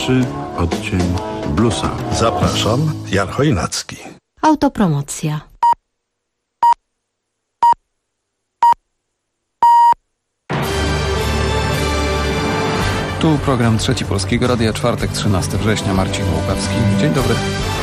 Pierwszy odcień bluesa. Zapraszam, Jan Chojnacki. Autopromocja. Tu program Trzeci Polskiego Radia, czwartek, 13 września, Marcin Łukawski. Dzień dobry.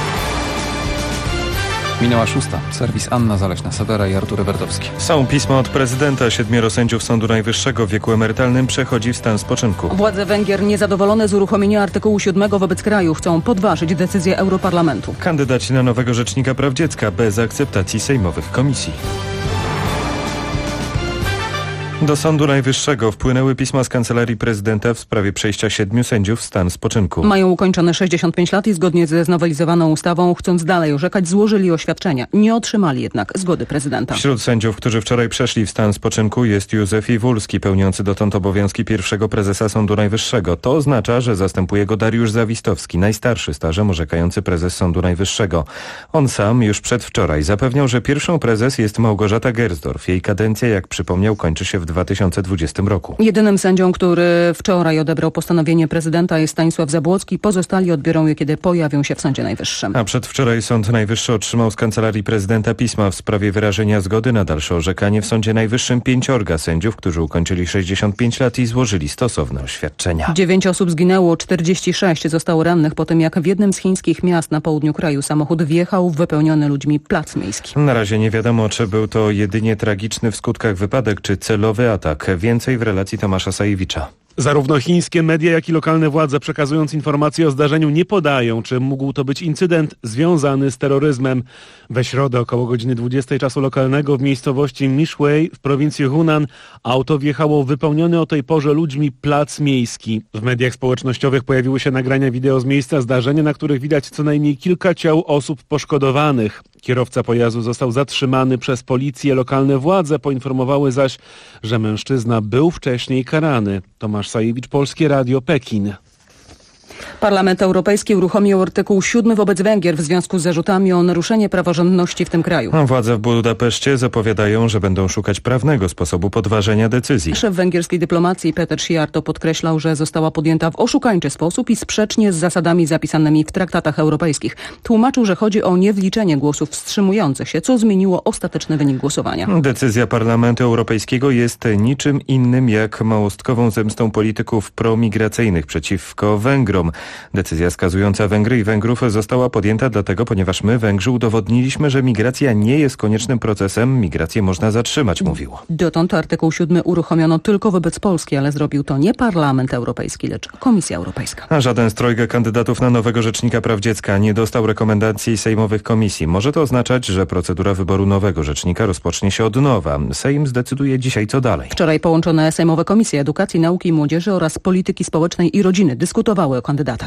Minęła 6. Serwis Anna Zaleśna-Sewera i Artur Werdowski. Są pisma od prezydenta. 7 sędziów Sądu Najwyższego w wieku emerytalnym przechodzi w stan spoczynku. Władze Węgier niezadowolone z uruchomienia artykułu 7 wobec kraju chcą podważyć decyzję Europarlamentu. Kandydaci na nowego rzecznika praw dziecka bez akceptacji sejmowych komisji. Do Sądu Najwyższego wpłynęły pisma z Kancelarii Prezydenta w sprawie przejścia 7 sędziów w stan spoczynku. Mają ukończone 65 lat i zgodnie ze znowelizowaną ustawą, chcąc dalej orzekać, złożyli oświadczenia. Nie otrzymali jednak zgody prezydenta. Wśród sędziów, którzy wczoraj przeszli w stan spoczynku, jest Józef Iwulski, pełniący dotąd obowiązki pierwszego prezesa Sądu Najwyższego. To oznacza, że zastępuje go Dariusz Zawistowski, najstarszy stażem orzekający prezes Sądu Najwyższego. On sam już przedwczoraj zapewniał, że pierwszą prezes jest Małgorzata Gersdorf. Jej kadencja, jak przypomniał, kończy się w 2020 roku. Jedynym sędzią, który wczoraj odebrał postanowienie prezydenta, jest Stanisław Zabłocki. Pozostali odbiorą je, kiedy pojawią się w Sądzie Najwyższym. A przedwczoraj Sąd Najwyższy otrzymał z Kancelarii Prezydenta pisma w sprawie wyrażenia zgody na dalsze orzekanie w Sądzie Najwyższym 5 sędziów, którzy ukończyli 65 lat i złożyli stosowne oświadczenia. 9 osób zginęło, 46 zostało rannych po tym, jak w jednym z chińskich miast na południu kraju samochód wjechał w wypełniony ludźmi plac miejski. Na razie nie wiadomo, czy był to jedynie tragiczny w skutkach wypadek, czy celowy atak. Więcej w relacji Tomasza Sajewicza. Zarówno chińskie media, jak i lokalne władze, przekazując informacje o zdarzeniu, nie podają, czy mógł to być incydent związany z terroryzmem. We środę około godziny 20 czasu lokalnego w miejscowości Mishui w prowincji Hunan auto wjechało w wypełniony o tej porze ludźmi plac miejski. W mediach społecznościowych pojawiły się nagrania wideo z miejsca zdarzenia, na których widać co najmniej kilka ciał osób poszkodowanych. Kierowca pojazdu został zatrzymany przez policję. Lokalne władze poinformowały zaś, że mężczyzna był wcześniej karany. Tomasz Sajewicz, Polskie Radio, Pekin. Parlament Europejski uruchomił artykuł 7 wobec Węgier w związku z zarzutami o naruszenie praworządności w tym kraju. Władze w Budapeszcie zapowiadają, że będą szukać prawnego sposobu podważenia decyzji. Szef węgierskiej dyplomacji Peter Szijjártó podkreślał, że została podjęta w oszukańczy sposób i sprzecznie z zasadami zapisanymi w traktatach europejskich. Tłumaczył, że chodzi o niewliczenie głosów wstrzymujących się, co zmieniło ostateczny wynik głosowania. Decyzja Parlamentu Europejskiego jest niczym innym jak małostkową zemstą polityków promigracyjnych przeciwko Węgrom. Decyzja skazująca Węgry i Węgrów została podjęta dlatego, ponieważ my, Węgrzy, udowodniliśmy, że migracja nie jest koniecznym procesem. Migrację można zatrzymać, mówił. Dotąd artykuł 7 uruchomiono tylko wobec Polski, ale zrobił to nie Parlament Europejski, lecz Komisja Europejska. A żaden z trojga kandydatów na nowego rzecznika praw dziecka nie dostał rekomendacji sejmowych komisji. Może to oznaczać, że procedura wyboru nowego rzecznika rozpocznie się od nowa. Sejm zdecyduje dzisiaj, co dalej. Wczoraj połączone sejmowe Komisje Edukacji, Nauki i Młodzieży oraz Polityki Społecznej i Rodziny dyskutowały o kandydatach.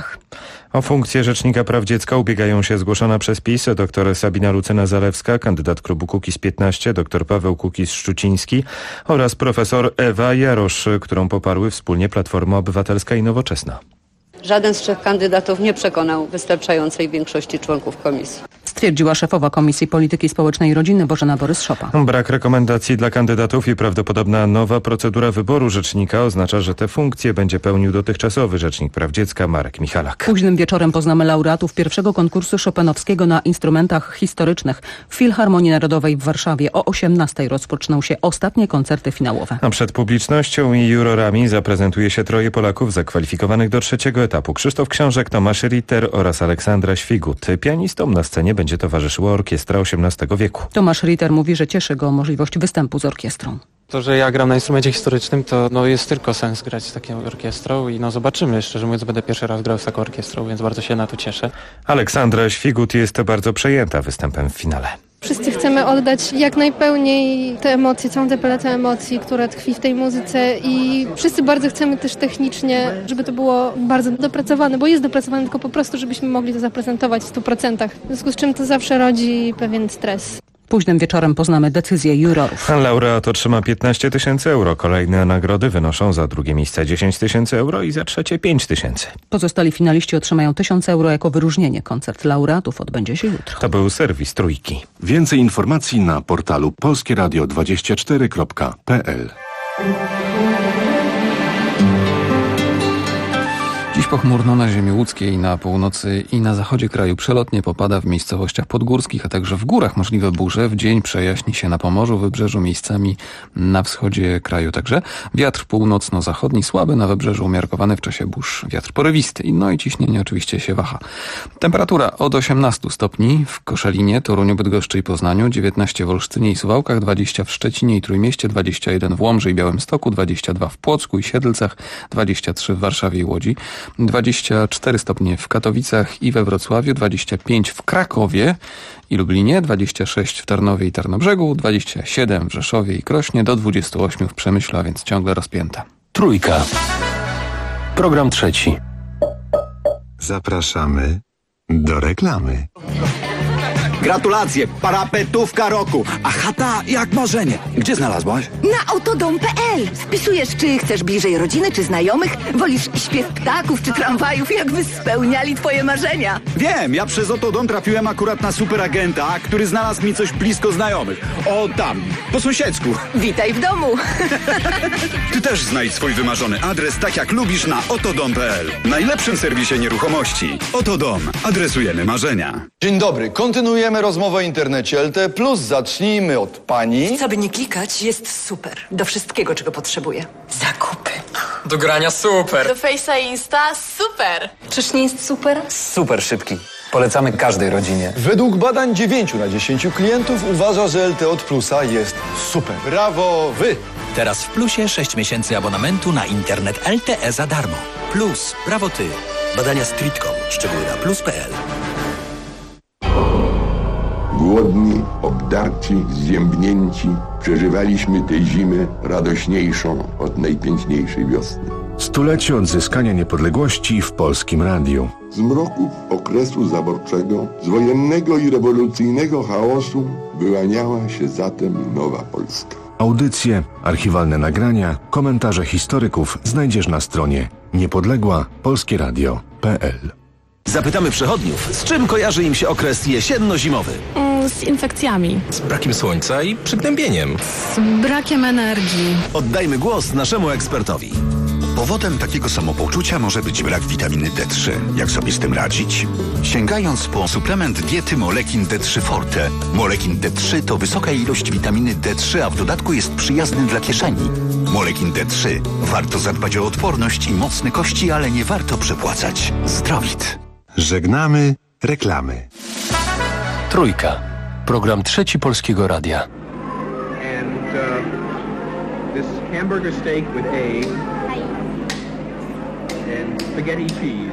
O funkcję rzecznika praw dziecka ubiegają się zgłoszona przez PiS dr Sabina Lucyna-Zalewska, kandydat klubu Kukiz15, dr Paweł Kukiz-Szczuciński oraz profesor Ewa Jarosz, którą poparły wspólnie Platforma Obywatelska i Nowoczesna. Żaden z 3 kandydatów nie przekonał wystarczającej większości członków komisji. Stwierdziła szefowa Komisji Polityki Społecznej i Rodziny Bożena Borys-Szopa. Brak rekomendacji dla kandydatów i prawdopodobna nowa procedura wyboru rzecznika oznacza, że te funkcje będzie pełnił dotychczasowy rzecznik praw dziecka Marek Michalak. Późnym wieczorem poznamy laureatów pierwszego konkursu chopinowskiego na instrumentach historycznych w Filharmonii Narodowej w Warszawie. O 18:00 rozpoczną się ostatnie koncerty finałowe. A przed publicznością i jurorami zaprezentuje się 3 Polaków zakwalifikowanych do 3. etapu. Krzysztof Książek, Tomasz Ritter oraz Aleksandra Świgut. Pianistom na scenie będzie towarzyszyła orkiestra XVIII wieku. Tomasz Ritter mówi, że cieszy go możliwość występu z orkiestrą. To, że ja gram na instrumencie historycznym, to jest tylko sens grać z taką orkiestrą i zobaczymy. Szczerze mówiąc, będę pierwszy raz grał z taką orkiestrą, więc bardzo się na to cieszę. Aleksandra Świgut jest bardzo przejęta występem w finale. Wszyscy chcemy oddać jak najpełniej te emocje, całą tę paletę emocji, która tkwi w tej muzyce i wszyscy bardzo chcemy też technicznie, żeby to było bardzo dopracowane, bo jest dopracowane, tylko po prostu, żebyśmy mogli to zaprezentować w 100%. W związku z czym to zawsze rodzi pewien stres. Późnym wieczorem poznamy decyzję jurorów. Laureat otrzyma 15 000 euro. Kolejne nagrody wynoszą za drugie miejsce 10 000 euro i za trzecie 5 000. Pozostali finaliści otrzymają 1000 euro jako wyróżnienie. Koncert laureatów odbędzie się jutro. To był serwis Trójki. Więcej informacji na portalu polskieradio24.pl. Dziś pochmurno na ziemi łódzkiej, na północy i na zachodzie kraju. Przelotnie popada w miejscowościach podgórskich, a także w górach możliwe burze. W dzień przejaśni się na Pomorzu, Wybrzeżu, miejscami na wschodzie kraju także. Wiatr północno-zachodni, słaby, na Wybrzeżu umiarkowany, w czasie burz wiatr porywisty. No i ciśnienie oczywiście się waha. Temperatura od 18 stopni w Koszalinie, Toruniu, Bydgoszczy i Poznaniu, 19 w Olsztynie i Suwałkach, 20 w Szczecinie i Trójmieście, 21 w Łomży i Białymstoku, 22 w Płocku i Siedlcach, 23 w Warszawie i Łodzi, 24 stopnie w Katowicach i we Wrocławiu, 25 w Krakowie i Lublinie, 26 w Tarnowie i Tarnobrzegu, 27 w Rzeszowie i Krośnie, do 28 w Przemyślu, a więc ciągle rozpięta. Trójka. Program trzeci. Zapraszamy do reklamy. Gratulacje, parapetówka roku, a chata jak marzenie. Gdzie znalazłaś? Na autodom.pl. Wpisujesz, czy chcesz bliżej rodziny, czy znajomych, wolisz śpiew ptaków, czy tramwajów, jakby spełniali twoje marzenia. Wiem, ja przez Autodom trafiłem akurat na superagenta, który znalazł mi coś blisko znajomych. O tam, po sąsiedzku. Witaj w domu. Ty też znajdź swój wymarzony adres tak jak lubisz na autodom.pl. Najlepszym serwisie nieruchomości. Autodom. Adresujemy marzenia. Dzień dobry, kontynuujemy rozmowę o internecie LTE+. Zacznijmy od pani. Co by nie klikać, jest super. Do wszystkiego, czego potrzebuję. Zakupy. Do grania super. Do Face'a i Insta super. Czyż nie jest super? Super szybki. Polecamy każdej rodzinie. Według badań 9 na 10 klientów uważa, że LTE od Plusa jest super. Brawo wy! Teraz w Plusie 6 miesięcy abonamentu na internet LTE za darmo. Plus, brawo ty. Badania Streetcom. Szczegóły na plus.pl. Głodni, obdarci, zziębnięci, przeżywaliśmy tę zimę radośniejszą od najpiękniejszej wiosny. Stulecie odzyskania niepodległości w Polskim Radiu. Z mroków okresu zaborczego, z wojennego i rewolucyjnego chaosu wyłaniała się zatem nowa Polska. Audycje, archiwalne nagrania, komentarze historyków znajdziesz na stronie niepodległa-polskieradio.pl. Zapytamy przechodniów, z czym kojarzy im się okres jesienno-zimowy? Z infekcjami. Z brakiem słońca i przygnębieniem. Z brakiem energii. Oddajmy głos naszemu ekspertowi. Powodem takiego samopoczucia może być brak witaminy D3. Jak sobie z tym radzić? Sięgając po suplement diety Molekin D3 Forte. Molekin D3 to wysoka ilość witaminy D3, a w dodatku jest przyjazny dla kieszeni. Molekin D3. Warto zadbać o odporność i mocne kości, ale nie warto przepłacać. Zdrowit. Żegnamy reklamy. Trójka. Program trzeci Polskiego Radia. This hamburger steak with eggs and spaghetti cheese.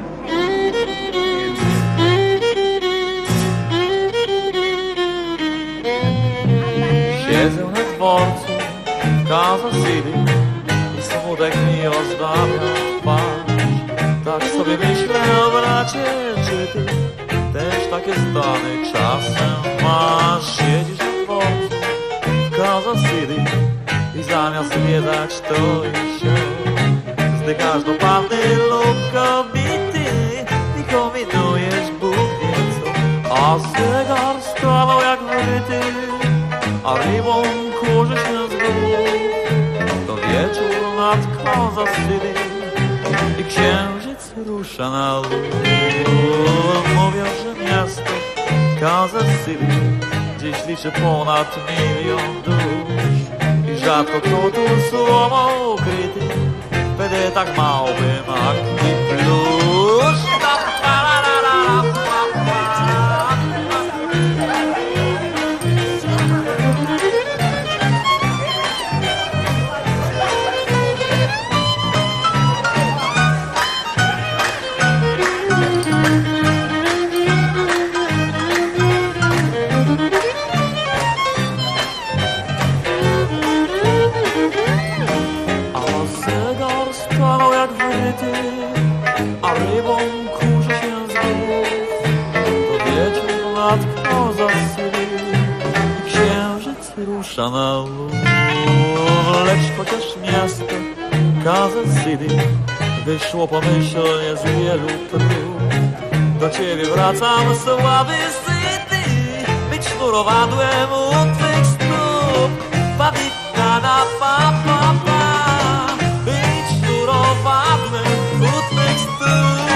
Siedzę na dworcu Kansas City i smutek mi ozdabia twarz. Tak sobie myślę, bracie, czy ty też takie stany czasem masz? Siedzisz na dworcu Kansas City i zamiast zwiedzać to i się zdychasz do panny lub kobiety i kombinujesz Bóg wie co. A zegar stawał jak wryty, a rybą kurzy się z gór. To wieczór nad Kansas City i księżyc rusza na lód. Mówią, że miasto Kansas City dziś liczy ponad 1 milion dusz. I rzadko kto tu słowo ukryty wtedy tak małoby makni plusz. A rybą kurzy się z gór. To wieczór nad Kansas City i księżyc rusza na lód. Lecz chociaż miasto Kansas City wyszło pomyślnie z wielu prób, do ciebie wracam słaby syty, być sznurowadłem u twych stóp. Pawika pa, być sznurowadłem u twych stóp.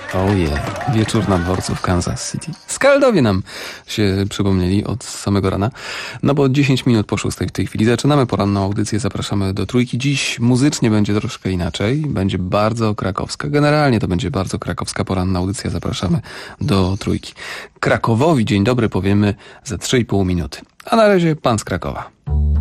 Wieczór na dworcu w Kansas City. Skaldowie nam się przypomnieli od samego rana. No bo 10 minut po 6 w tej chwili zaczynamy poranną audycję. Zapraszamy do Trójki. Dziś muzycznie będzie troszkę inaczej. Będzie bardzo krakowska. Generalnie to będzie bardzo krakowska poranna audycja. Zapraszamy do Trójki. Krakowowi dzień dobry powiemy za 3,5 minuty. A na razie pan z Krakowa.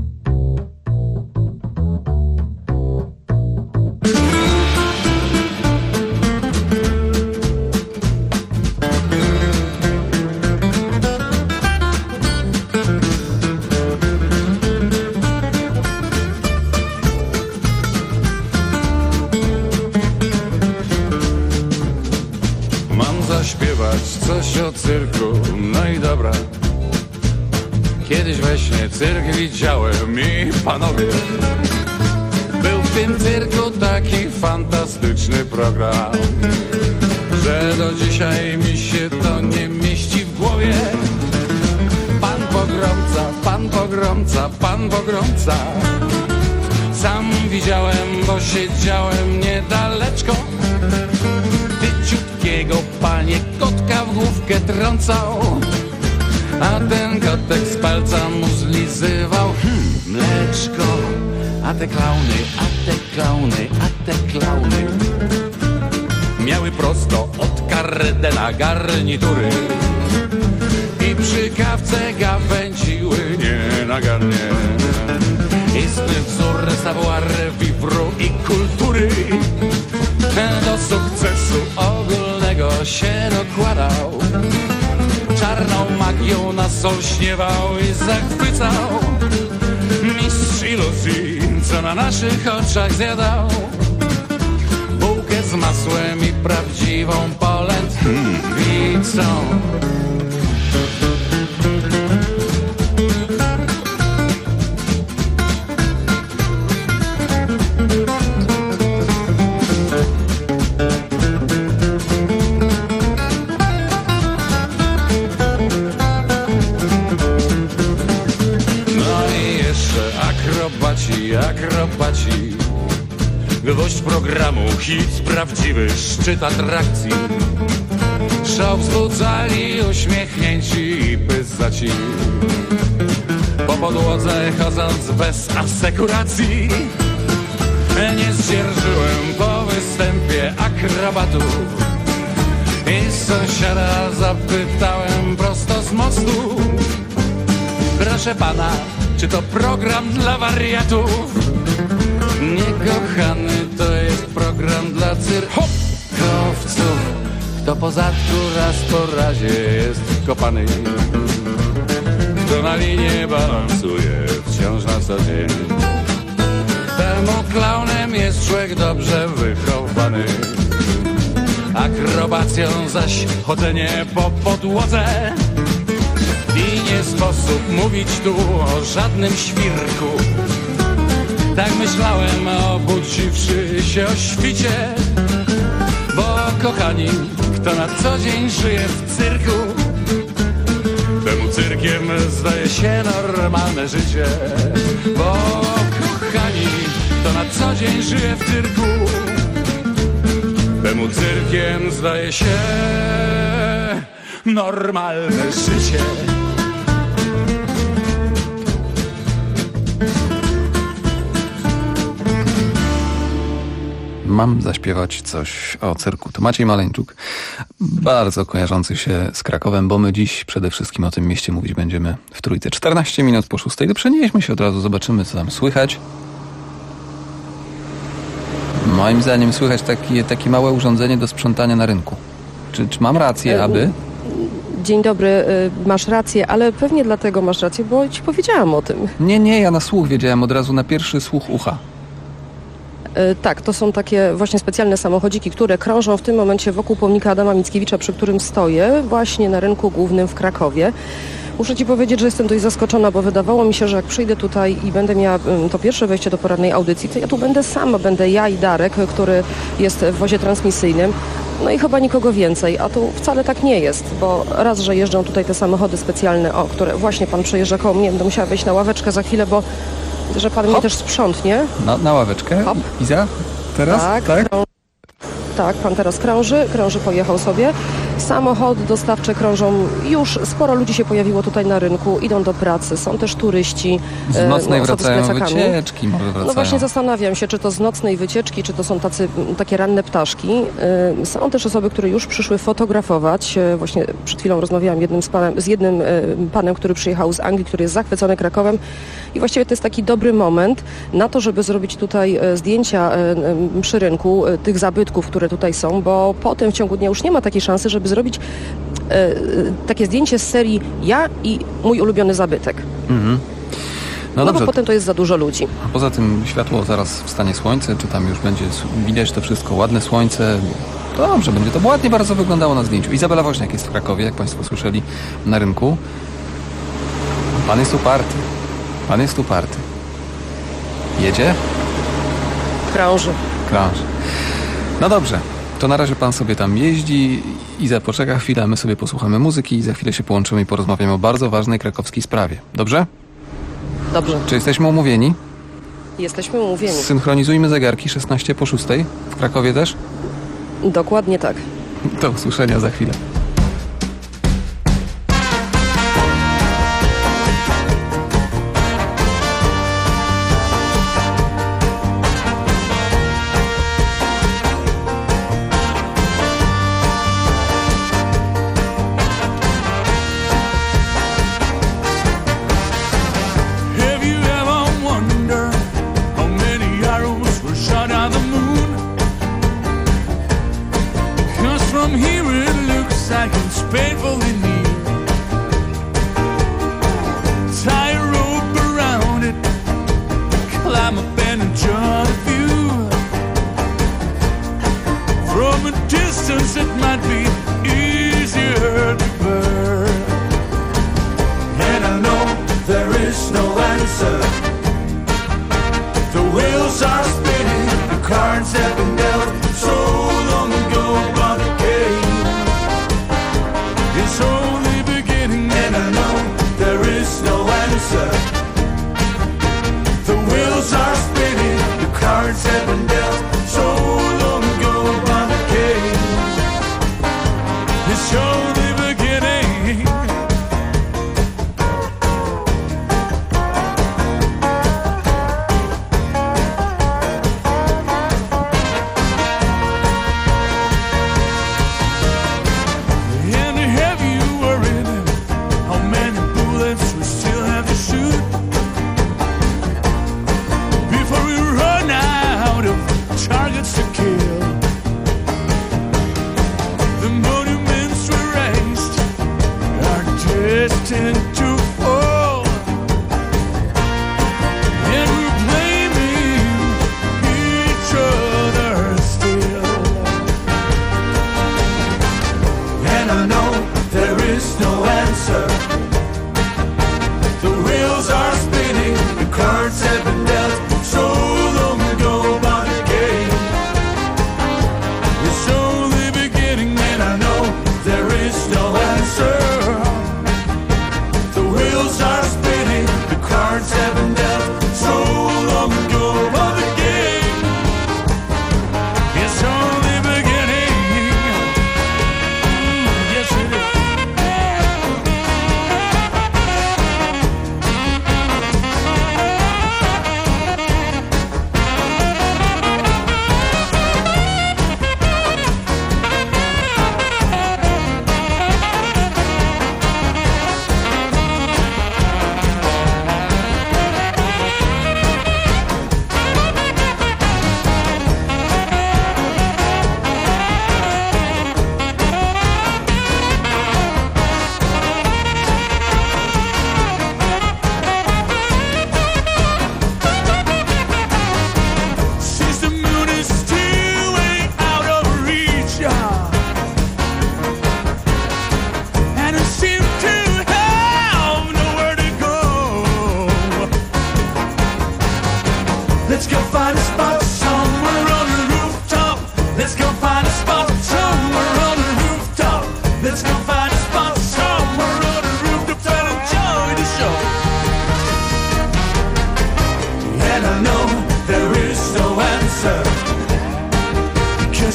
Zaśpiewać coś o cyrku, no i dobra. Kiedyś we śnie cyrk widziałem i panowie, był w tym cyrku taki fantastyczny program, że do dzisiaj mi się to nie mieści w głowie. Pan pogromca, pan pogromca, pan pogromca. Sam widziałem, bo siedziałem niedaleczko. Tyciutkiego panie kotka w główkę trącał, a ten kotek z palca mu zlizywał mleczko. A te klauny, a te klauny, a te klauny miały prosto od Kardena garnitury i przy kawce gawędziły nienagannie. Istny wzór savoir vivre i kultury do sukcesu ogólnego się dokładał. Czarną magią nas olśniewał i zachwycał. Mistrz iluzji, co na naszych oczach zjadał bułkę z masłem i prawdziwą polędwicą. Akrobaci, gwoźdź programu, hit prawdziwy, szczyt atrakcji. Szał wzbudzali uśmiechnięci i pyzaci, po podłodze chodząc bez asekuracji. Nie zdzierżyłem po występie akrobatów i sąsiada zapytałem prosto z mostu: proszę pana, czy to program dla wariatów? Nie, kochany, to jest program dla cyrkowców. Kto po zadku raz po razie jest kopany, kto na linie balansuje wciąż na co dzień, temu klaunem jest człowiek dobrze wychowany. Akrobacją zaś chodzenie po podłodze i nie sposób mówić tu o żadnym świrku. Tak myślałem, obudziwszy się o świcie, bo kochani, kto na co dzień żyje w cyrku, temu cyrkiem zdaje się normalne życie. Bo kochani, kto na co dzień żyje w cyrku, temu cyrkiem zdaje się normalne życie. Mam zaśpiewać coś o cyrku. To Maciej Maleńczuk, bardzo kojarzący się z Krakowem, bo my dziś przede wszystkim o tym mieście mówić będziemy w Trójce. 14 minut po 6. To przenieśmy się od razu, zobaczymy, co tam słychać. Moim zdaniem słychać takie małe urządzenie do sprzątania na rynku. Czy mam rację, aby... Dzień dobry, masz rację, ale pewnie dlatego masz rację, bo ci powiedziałam o tym. Nie, ja na słuch wiedziałem od razu, na pierwszy słuch ucha. Tak, to są takie właśnie specjalne samochodziki, które krążą w tym momencie wokół pomnika Adama Mickiewicza, przy którym stoję, właśnie na rynku głównym w Krakowie. Muszę ci powiedzieć, że jestem dość zaskoczona, bo wydawało mi się, że jak przyjdę tutaj i będę miała to pierwsze wejście do porannej audycji, to ja tu będę sama, będę ja i Darek, który jest w wozie transmisyjnym. No i chyba nikogo więcej, a tu wcale tak nie jest, bo raz, że jeżdżą tutaj te samochody specjalne, o które właśnie pan przejeżdża koło mnie, będę musiała wejść na ławeczkę za chwilę, bo że pan mnie też sprzątnie. Na ławeczkę? Hop. Iza? Teraz? Tak. Tak, pan teraz krąży, pojechał sobie. Samochody dostawcze krążą, już sporo ludzi się pojawiło tutaj na rynku, idą do pracy, są też turyści. Z nocnej wracają z plecakami. wycieczki, może wracają. No właśnie zastanawiam się, czy to z nocnej wycieczki, czy to są takie ranne ptaszki. Są też osoby, które już przyszły fotografować. Właśnie przed chwilą rozmawiałam z jednym panem, który przyjechał z Anglii, który jest zachwycony Krakowem i właściwie to jest taki dobry moment na to, żeby zrobić tutaj zdjęcia przy rynku tych zabytków, które tutaj są, bo potem w ciągu dnia już nie ma takiej szansy, żeby zrobić takie zdjęcie z serii ja i mój ulubiony zabytek. Mhm. No dobrze. Bo potem to jest za dużo ludzi. A poza tym światło, zaraz wstanie słońce, czy tam już będzie widać to wszystko, ładne słońce. Dobrze, będzie to ładnie bardzo wyglądało na zdjęciu. Izabela Woźniak jest w Krakowie, jak Państwo słyszeli, na rynku. Pan jest uparty. Pan jest uparty. Jedzie? Krąży. No dobrze, to na razie pan sobie tam jeździ. Iza poczeka chwilę, a my sobie posłuchamy muzyki i za chwilę się połączymy i porozmawiamy o bardzo ważnej krakowskiej sprawie. Dobrze? Dobrze. Czy jesteśmy umówieni? Jesteśmy umówieni. Synchronizujmy zegarki 16:06. W Krakowie też? Dokładnie tak. Do usłyszenia za chwilę.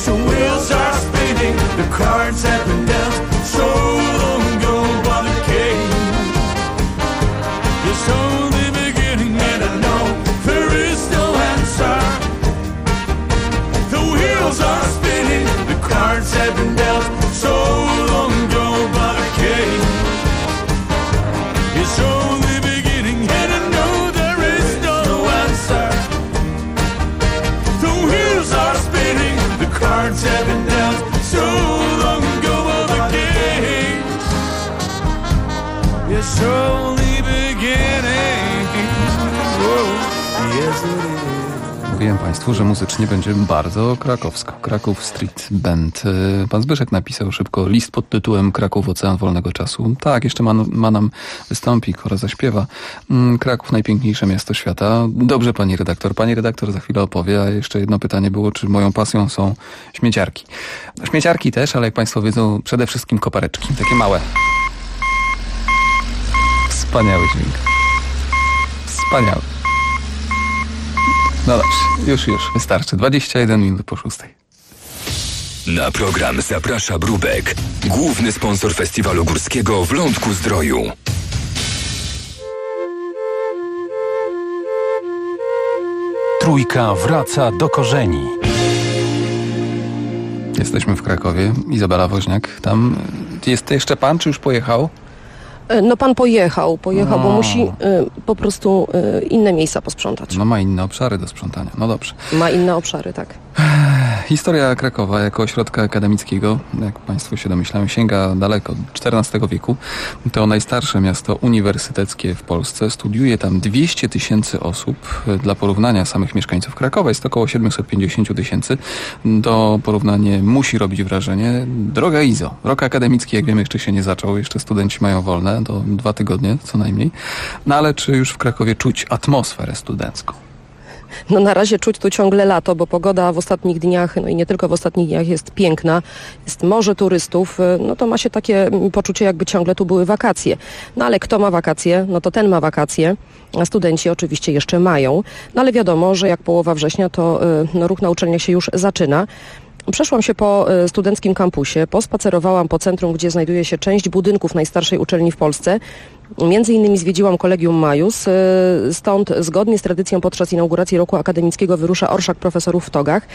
The wheels are spinning, the cards have been dealt so long ago by the king. It's only beginning and I know there is no answer. The wheels are spinning, the cards have been dealt so long ago by the king. It's only beginning and I know there is no answer. The wheels are spinning, the cards have been dealt so long ago by the king. It's only beginning. Whoa. Yes, it is. Mówiłem Państwu, że muzycznie będzie bardzo krakowsko. Kraków Street Band. Pan Zbyszek napisał szybko list pod tytułem Kraków Ocean Wolnego Czasu. Tak, jeszcze ma nam wystąpi, chora zaśpiewa. Kraków najpiękniejsze miasto świata. Dobrze, pani redaktor. Pani redaktor za chwilę opowie, a jeszcze jedno pytanie było, czy moją pasją są śmieciarki. Śmieciarki też, ale jak Państwo wiedzą, przede wszystkim kopareczki. Takie małe. Wspaniały dźwięk. Wspaniały. No dobrze, już, wystarczy. 21 minut po 6. Na program zaprasza Brubek, główny sponsor festiwalu górskiego w Lądku-Zdroju. Trójka wraca do korzeni. Jesteśmy w Krakowie. Izabela Woźniak. Tam jest jeszcze pan, czy już pojechał? No pan pojechał, bo musi po prostu inne miejsca posprzątać. No ma inne obszary do sprzątania, no dobrze. Ma inne obszary, tak. Historia Krakowa jako ośrodka akademickiego, jak Państwo się domyślają, sięga daleko, XIV wieku. To najstarsze miasto uniwersyteckie w Polsce. Studiuje tam 200 000 osób. Dla porównania samych mieszkańców Krakowa jest około 750 000. To porównanie musi robić wrażenie. Droga Izo, rok akademicki, jak wiemy, jeszcze się nie zaczął. Jeszcze studenci mają wolne, to 2 tygodnie co najmniej. No ale czy już w Krakowie czuć atmosferę studencką? No na razie czuć tu ciągle lato, bo pogoda w ostatnich dniach, no i nie tylko w ostatnich dniach, jest piękna. Jest morze turystów, no to ma się takie poczucie, jakby ciągle tu były wakacje. No ale kto ma wakacje, no to ten ma wakacje, a studenci oczywiście jeszcze mają. No ale wiadomo, że jak połowa września, to ruch na uczelniach się już zaczyna. Przeszłam się po studenckim kampusie, pospacerowałam po centrum, gdzie znajduje się część budynków najstarszej uczelni w Polsce. Między innymi zwiedziłam Collegium Maius, stąd zgodnie z tradycją podczas inauguracji roku akademickiego wyrusza orszak profesorów w togach.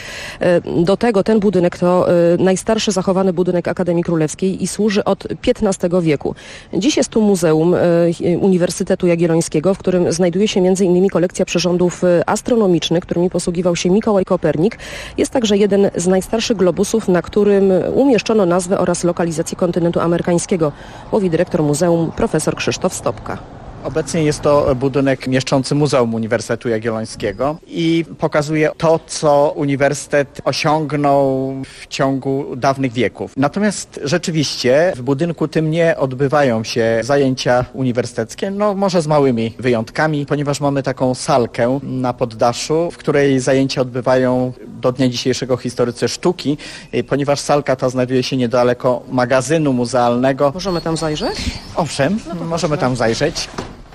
Do tego ten budynek to najstarszy zachowany budynek Akademii Królewskiej i służy od XV wieku. Dziś jest tu Muzeum Uniwersytetu Jagiellońskiego, w którym znajduje się między innymi kolekcja przyrządów astronomicznych, którymi posługiwał się Mikołaj Kopernik. Jest także jeden z najstarszych globusów, na którym umieszczono nazwę oraz lokalizację kontynentu amerykańskiego, mówi dyrektor muzeum profesor Krzysztof Stopka. Obecnie jest to budynek mieszczący Muzeum Uniwersytetu Jagiellońskiego i pokazuje to, co uniwersytet osiągnął w ciągu dawnych wieków. Natomiast rzeczywiście w budynku tym nie odbywają się zajęcia uniwersyteckie, no może z małymi wyjątkami, ponieważ mamy taką salkę na poddaszu, w której zajęcia odbywają do dnia dzisiejszego historycy sztuki, ponieważ salka ta znajduje się niedaleko magazynu muzealnego. Możemy tam zajrzeć? Owszem, możemy tam zajrzeć.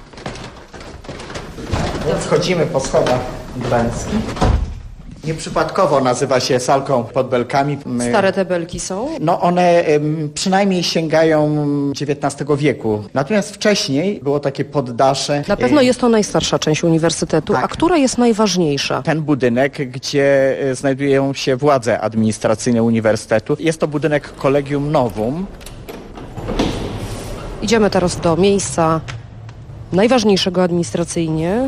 Wchodzimy po schodach Dębskich. Nieprzypadkowo nazywa się salką pod belkami. Stare te belki są? No one przynajmniej sięgają XIX wieku. Natomiast wcześniej było takie poddasze. Na pewno jest to najstarsza część uniwersytetu, tak. A która jest najważniejsza? Ten budynek, gdzie znajdują się władze administracyjne uniwersytetu. Jest to budynek Collegium Novum. Idziemy teraz do miejsca najważniejszego administracyjnie.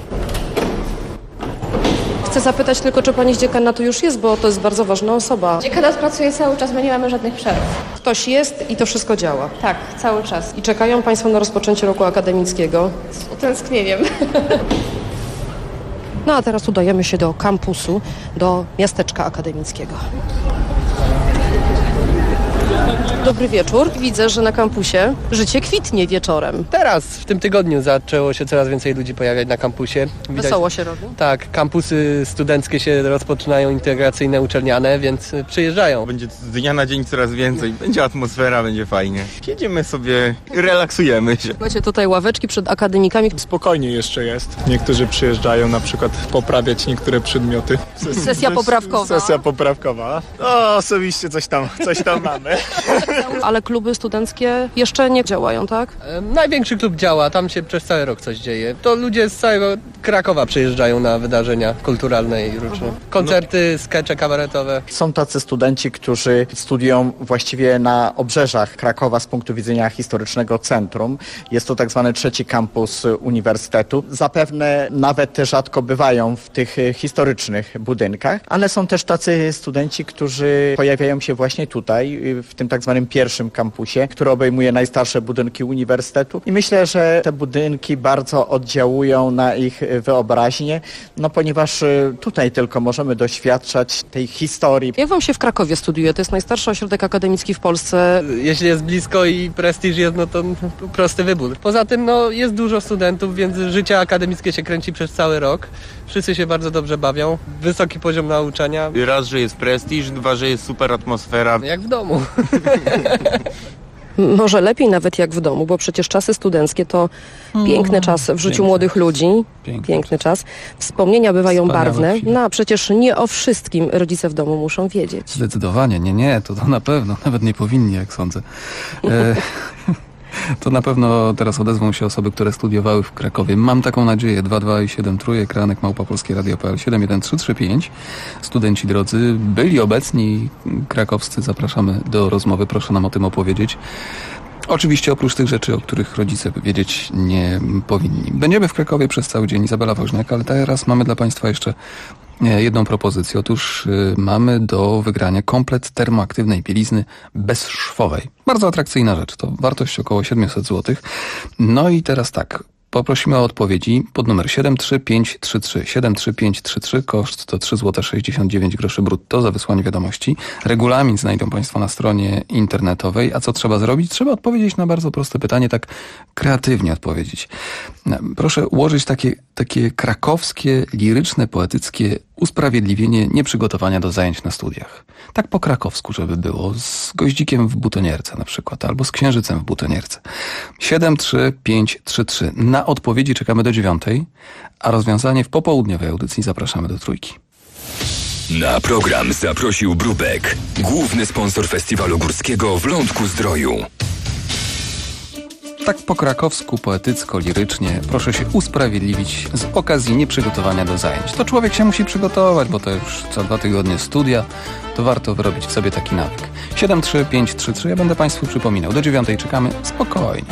Chcę zapytać tylko, czy pani z dziekanatu już jest, bo to jest bardzo ważna osoba. Dziekanat pracuje cały czas, my nie mamy żadnych przerw. Ktoś jest i to wszystko działa. Tak, cały czas. I czekają państwo na rozpoczęcie roku akademickiego. Z utęsknieniem. No a teraz udajemy się do kampusu, do miasteczka akademickiego. Dobry wieczór. Widzę, że na kampusie życie kwitnie wieczorem. Teraz, w tym tygodniu zaczęło się coraz więcej ludzi pojawiać na kampusie. Widać, wesoło się robi? Tak, kampusy studenckie się rozpoczynają, integracyjne, uczelniane, więc przyjeżdżają. Będzie z dnia na dzień coraz więcej, będzie atmosfera, będzie fajnie. Siedzimy sobie, relaksujemy się. Macie tutaj ławeczki przed akademikami. Spokojnie jeszcze jest. Niektórzy przyjeżdżają na przykład poprawiać niektóre przedmioty. Sesja poprawkowa. Sesja poprawkowa. O, osobiście coś tam mamy. Ale kluby studenckie jeszcze nie działają, tak? Największy klub działa, tam się przez cały rok coś dzieje. To ludzie z całego Krakowa przyjeżdżają na wydarzenia kulturalne i różne. Koncerty, skecze kabaretowe. Są tacy studenci, którzy studiują właściwie na obrzeżach Krakowa z punktu widzenia historycznego centrum. Jest to tak zwany trzeci kampus uniwersytetu. Zapewne nawet rzadko bywają w tych historycznych budynkach, ale są też tacy studenci, którzy pojawiają się właśnie tutaj, w tym tak zwanym pierwszym kampusie, który obejmuje najstarsze budynki uniwersytetu i myślę, że te budynki bardzo oddziałują na ich wyobraźnię, no ponieważ tutaj tylko możemy doświadczać tej historii. Jak wam się w Krakowie studiuje? To jest najstarszy ośrodek akademicki w Polsce. Jeśli jest blisko i prestiż jest, no to prosty wybór. Poza tym jest dużo studentów, więc życie akademickie się kręci przez cały rok. Wszyscy się bardzo dobrze bawią. Wysoki poziom nauczania. Raz, że jest prestiż, dwa, że jest super atmosfera. Jak w domu. Może lepiej nawet jak w domu, bo przecież czasy studenckie to piękny czas w życiu młodych ludzi. Piękny czas. Wspomnienia bywają barwne, no a przecież nie o wszystkim rodzice w domu muszą wiedzieć. Zdecydowanie, nie, to na pewno. Nawet nie powinni, jak sądzę. To na pewno teraz odezwą się osoby, które studiowały w Krakowie. Mam taką nadzieję. 227 ekranek małopolskieradio.pl 71335. Studenci drodzy, byli obecni krakowscy. Zapraszamy do rozmowy. Proszę nam o tym opowiedzieć. Oczywiście oprócz tych rzeczy, o których rodzice wiedzieć nie powinni. Będziemy w Krakowie przez cały dzień. Izabela Woźniak, ale teraz mamy dla Państwa jeszcze jedną propozycję. Otóż mamy do wygrania komplet termoaktywnej bielizny bezszwowej. Bardzo atrakcyjna rzecz. To wartość około 700 zł. No i teraz tak. Poprosimy o odpowiedzi pod numer 73533. 73533, koszt to 3,69 zł brutto za wysłanie wiadomości. Regulamin znajdą Państwo na stronie internetowej. A co trzeba zrobić? Trzeba odpowiedzieć na bardzo proste pytanie, tak kreatywnie odpowiedzieć. Proszę ułożyć takie krakowskie, liryczne, poetyckie usprawiedliwienie nieprzygotowania do zajęć na studiach. Tak po krakowsku, żeby było. Z goździkiem w butonierce na przykład, albo z księżycem w butonierce. 73533. Na odpowiedzi czekamy do 9, a rozwiązanie w popołudniowej audycji zapraszamy do 3. Na program zaprosił Brubek, główny sponsor festiwalu górskiego w Lądku-Zdroju. Tak po krakowsku, poetycko, lirycznie, proszę się usprawiedliwić z okazji nieprzygotowania do zajęć. To człowiek się musi przygotować, bo to już co 2 tygodnie studia, to warto wyrobić w sobie taki nawyk. 73533, ja będę Państwu przypominał. Do 9 czekamy spokojnie.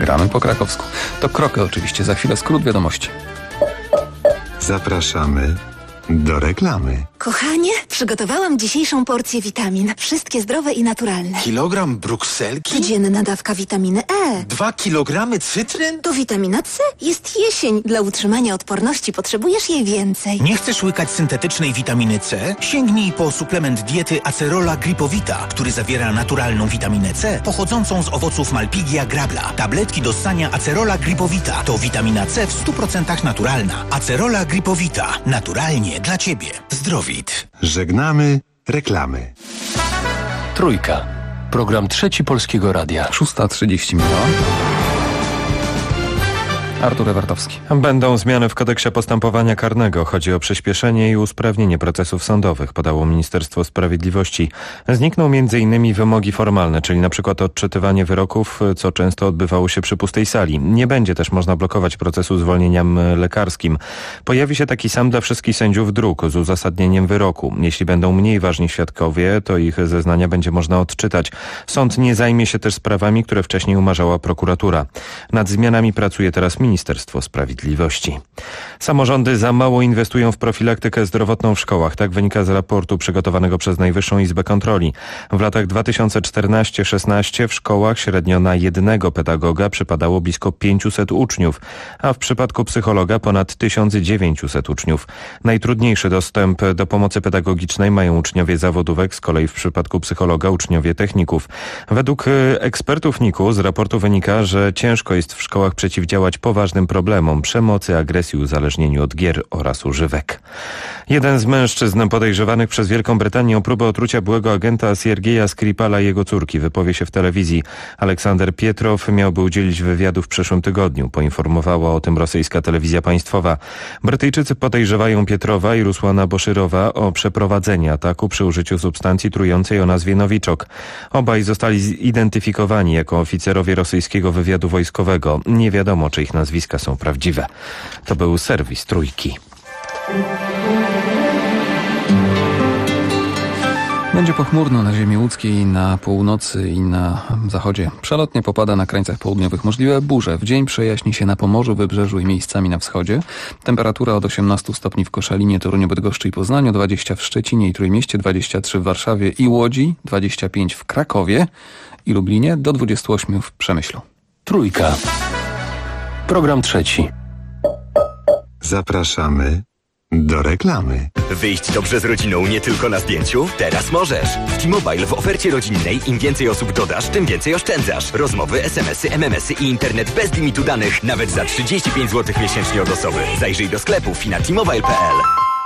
Gramy po krakowsku. To Krokę oczywiście, za chwilę skrót wiadomości. Zapraszamy do reklamy. Kochanie, przygotowałam dzisiejszą porcję witamin. Wszystkie zdrowe i naturalne. Kilogram brukselki? Codzienna dawka witaminy E. 2 kilogramy cytryn? To witamina C. Jest jesień. Dla utrzymania odporności potrzebujesz jej więcej. Nie chcesz łykać syntetycznej witaminy C? Sięgnij po suplement diety Acerola Gripowita, który zawiera naturalną witaminę C pochodzącą z owoców Malpighia grabla. Tabletki do ssania Acerola Gripowita to witamina C w 100% naturalna. Acerola Gripowita. Naturalnie dla Ciebie. Zdrowit. Żegnamy reklamy. Trójka. Program Trzeci Polskiego Radia. 6:30 minut. Artur Ewartowski. Będą zmiany w kodeksie postępowania karnego. Chodzi o przyspieszenie i usprawnienie procesów sądowych, podało Ministerstwo Sprawiedliwości. Znikną m.in. wymogi formalne, czyli np. odczytywanie wyroków, co często odbywało się przy pustej sali. Nie będzie też można blokować procesu zwolnieniem lekarskim. Pojawi się taki sam dla wszystkich sędziów druk z uzasadnieniem wyroku. Jeśli będą mniej ważni świadkowie, to ich zeznania będzie można odczytać. Sąd nie zajmie się też sprawami, które wcześniej umarzała prokuratura. Nad zmianami pracuje teraz Ministerstwo Sprawiedliwości. Samorządy za mało inwestują w profilaktykę zdrowotną w szkołach. Tak wynika z raportu przygotowanego przez Najwyższą Izbę Kontroli. W latach 2014-16 w szkołach średnio na jednego pedagoga przypadało blisko 500 uczniów, a w przypadku psychologa ponad 1900 uczniów. Najtrudniejszy dostęp do pomocy pedagogicznej mają uczniowie zawodówek, z kolei w przypadku psychologa uczniowie techników. Według ekspertów NIK-u z raportu wynika, że ciężko jest w szkołach przeciwdziałać poważnym problemom przemocy, agresji, uzależnieniu od gier oraz używek. Jeden z mężczyzn podejrzewanych przez Wielką Brytanię o próbę otrucia byłego agenta Siergieja Skripala i jego córki wypowie się w telewizji. Aleksander Pietrow miałby udzielić wywiadu w przyszłym tygodniu. Poinformowała o tym rosyjska telewizja państwowa. Brytyjczycy podejrzewają Pietrowa i Rusłana Boszyrowa o przeprowadzenie ataku przy użyciu substancji trującej o nazwie Nowiczok. Obaj zostali zidentyfikowani jako oficerowie rosyjskiego wywiadu wojskowego. Nie wiadomo, czy ich nazwiska są prawdziwe. To był serwis Trójki. Będzie pochmurno na ziemi łódzkiej, na północy i na zachodzie. Przelotnie popada na krańcach południowych. Możliwe burze. W dzień przejaśni się na Pomorzu, Wybrzeżu i miejscami na wschodzie. Temperatura od 18 stopni w Koszalinie, Toruniu, Bydgoszczy i Poznaniu, 20 w Szczecinie i Trójmieście, 23 w Warszawie i Łodzi, 25 w Krakowie i Lublinie, do 28 w Przemyślu. Trójka. Program trzeci. Zapraszamy do reklamy. Wyjść dobrze z rodziną nie tylko na zdjęciu? Teraz możesz. W T-Mobile w ofercie rodzinnej im więcej osób dodasz, tym więcej oszczędzasz. Rozmowy, SMS-y, MMS-y i internet bez limitu danych. Nawet za 35 zł miesięcznie od osoby. Zajrzyj do sklepów i na T-Mobile.pl.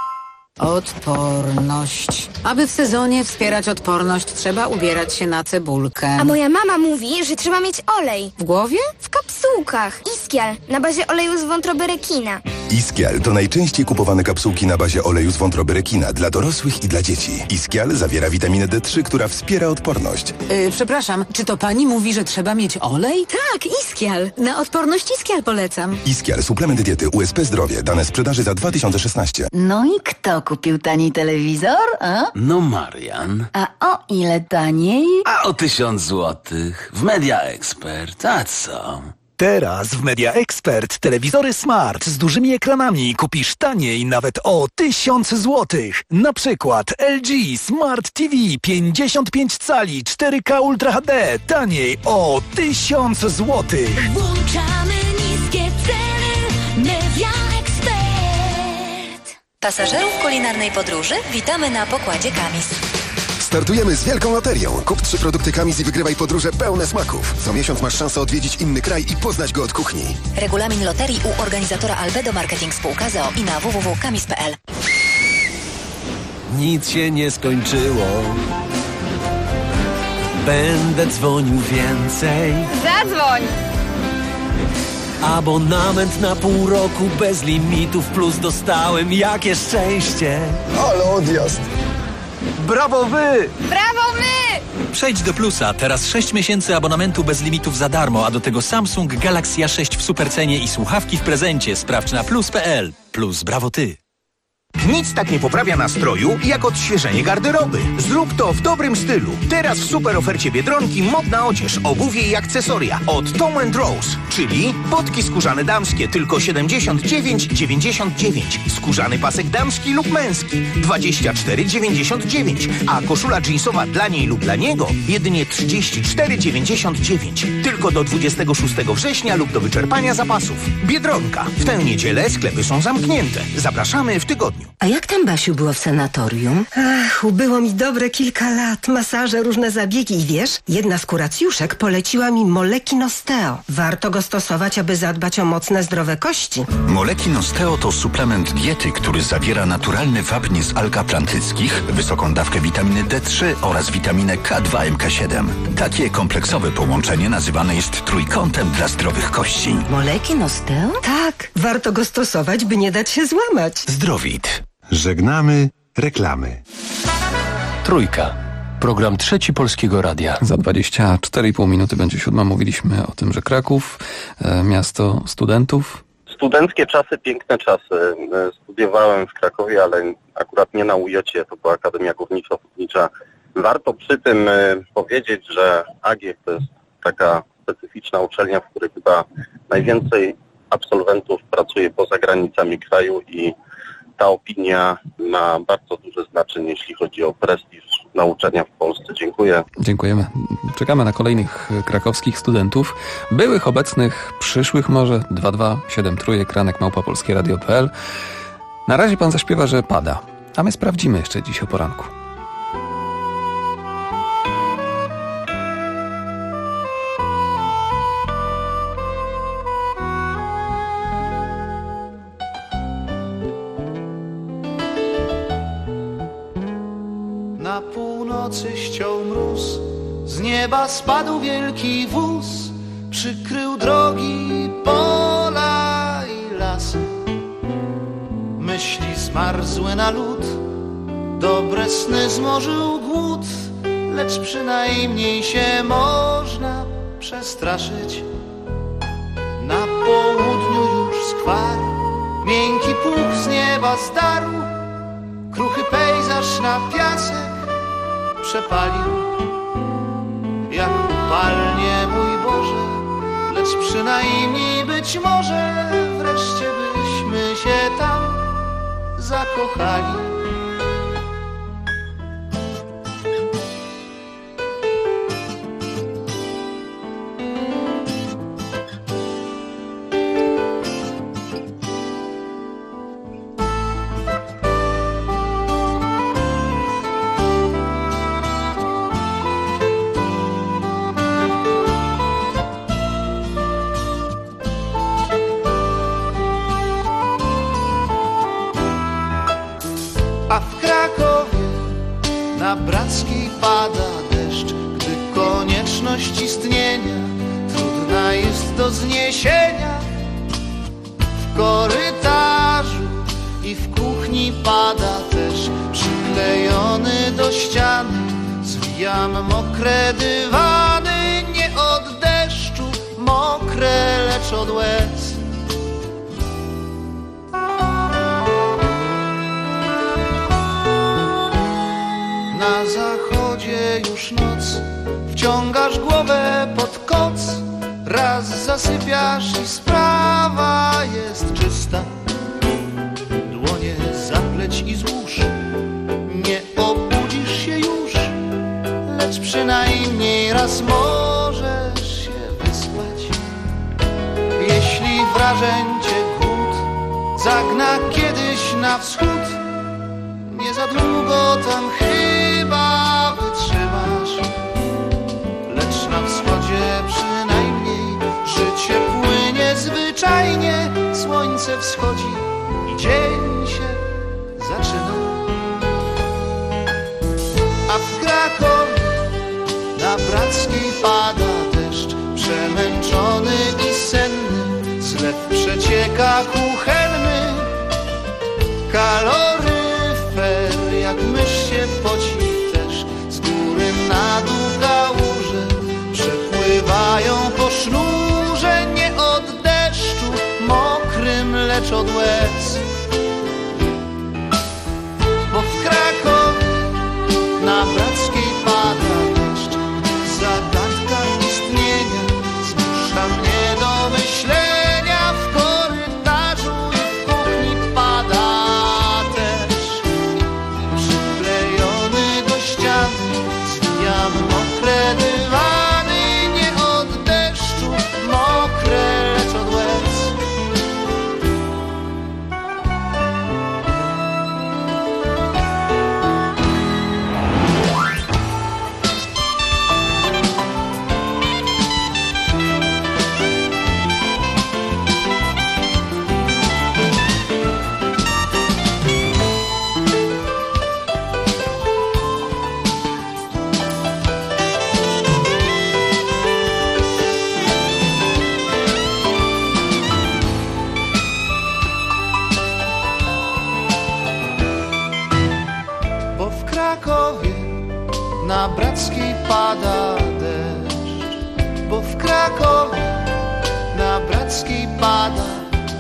Odporność. Aby w sezonie wspierać odporność, trzeba ubierać się na cebulkę. A moja mama mówi, że trzeba mieć olej. W głowie? W kapsułkach. Iskial, na bazie oleju z wątroby rekina. Iskial to najczęściej kupowane kapsułki na bazie oleju z wątroby rekina dla dorosłych i dla dzieci. Iskial zawiera witaminę D3, która wspiera odporność. Przepraszam, czy to pani mówi, że trzeba mieć olej? Tak, Iskial. Na odporność Iskial polecam. Iskial, suplement diety USP Zdrowie. Dane sprzedaży za 2016. No i kto kupił tani telewizor, a? No Marian. A o ile taniej? A o 1000 złotych. W Media Expert. A co? Teraz w Media Expert telewizory smart z dużymi ekranami kupisz taniej nawet o 1000 złotych. Na przykład LG Smart TV 55 cali 4K Ultra HD taniej o 1000 złotych. Włączamy niskie ceny. Media Expert. Pasażerów kulinarnej podróży witamy na pokładzie Kamis. Startujemy z wielką loterią. Kup 3 produkty Kamis i wygrywaj podróże pełne smaków. Co miesiąc masz szansę odwiedzić inny kraj i poznać go od kuchni. Regulamin loterii u organizatora Albedo Marketing Spółka z o.o. i na www.kamis.pl. Nic się nie skończyło. Będę dzwonił więcej. Zadzwoń! Abonament na pół roku bez limitów plus dostałem. Jakie szczęście! Ale odjazd! Brawo wy! Brawo my! Przejdź do Plusa. Teraz 6 miesięcy abonamentu bez limitów za darmo, a do tego Samsung Galaxy A6 w supercenie i słuchawki w prezencie. Sprawdź na plus.pl. Plus, brawo ty! Nic tak nie poprawia nastroju, jak odświeżenie garderoby. Zrób to w dobrym stylu. Teraz w super ofercie Biedronki modna odzież, obuwie i akcesoria od Tom & Rose, czyli botki skórzane damskie tylko 79,99. Skórzany pasek damski lub męski 24,99. A koszula jeansowa dla niej lub dla niego jedynie 34,99. Tylko do 26 września lub do wyczerpania zapasów. Biedronka. W tę niedzielę sklepy są zamknięte. Zapraszamy w tygodniu. A jak tam, Basiu, było w sanatorium? Ach, ubyło mi dobre kilka lat. Masaże, różne zabiegi i wiesz, jedna z kuracjuszek poleciła mi Molekin Osteo. Warto go stosować, aby zadbać o mocne, zdrowe kości. Molekin Osteo to suplement diety, który zawiera naturalny wapń z alg atlantyckich, wysoką dawkę witaminy D3 oraz witaminę K2 MK7. Takie kompleksowe połączenie nazywane jest trójkątem dla zdrowych kości. Molekin Osteo? Tak, warto go stosować, by nie dać się złamać. Zdrowit. Żegnamy reklamy. Trójka. Program Trzeci Polskiego Radia. Za 24,5 minuty będzie 7. Mówiliśmy o tym, że Kraków, miasto studentów. Studenckie czasy, piękne czasy. Studiowałem w Krakowie, ale akurat nie na UJ-cie, to była Akademia Górniczo-Hutnicza. Warto przy tym powiedzieć, że AGH to jest taka specyficzna uczelnia, w której chyba najwięcej absolwentów pracuje poza granicami kraju i ta opinia ma bardzo duże znaczenie, jeśli chodzi o prestiż nauczania w Polsce. Dziękuję. Dziękujemy. Czekamy na kolejnych krakowskich studentów, byłych, obecnych, przyszłych może. 2273 kranek@polskieradio.pl. Na razie pan zaśpiewa, że pada, a my sprawdzimy jeszcze dziś o poranku. Na północy ściął mróz, z nieba spadł wielki wóz, przykrył drogi, pola i lasy. Myśli zmarzłe na lód, dobre sny zmorzył głód, lecz przynajmniej się można przestraszyć. Na południu już skwar, miękki puch z nieba zdarł, kruchy pejzaż na piasek przepalił. Jak upalnie, mój Boże, lecz przynajmniej być może wreszcie byśmy się tam zakochali. A w Krakowie na Brackiej pada deszcz, gdy konieczność istnienia trudna jest do zniesienia. W korytarzu i w kuchni pada też, przyklejony do ściany zwijam mokre dywany, nie od deszczu mokre, lecz od łez. Na zachodzie już noc, wciągasz głowę pod koc, raz zasypiasz i sprawa jest czysta. Dłonie zapleć i złóż, nie obudzisz się już, lecz przynajmniej raz możesz się wyspać. Jeśli wrażeń cię głód zagna kiedyś na wschód, nie za długo tam chyba wytrzymasz, lecz na wschodzie przynajmniej życie płynie zwyczajnie. Słońce wschodzi i dzień się zaczyna. A w Krakowie na Brackiej pada deszcz, przemęczony i senny, zlew przecieka kuchenny. Kaloryfer jak mysz się poci też, z góry na dół kałuże przepływają po sznurze, nie od deszczu mokrym, lecz od łez.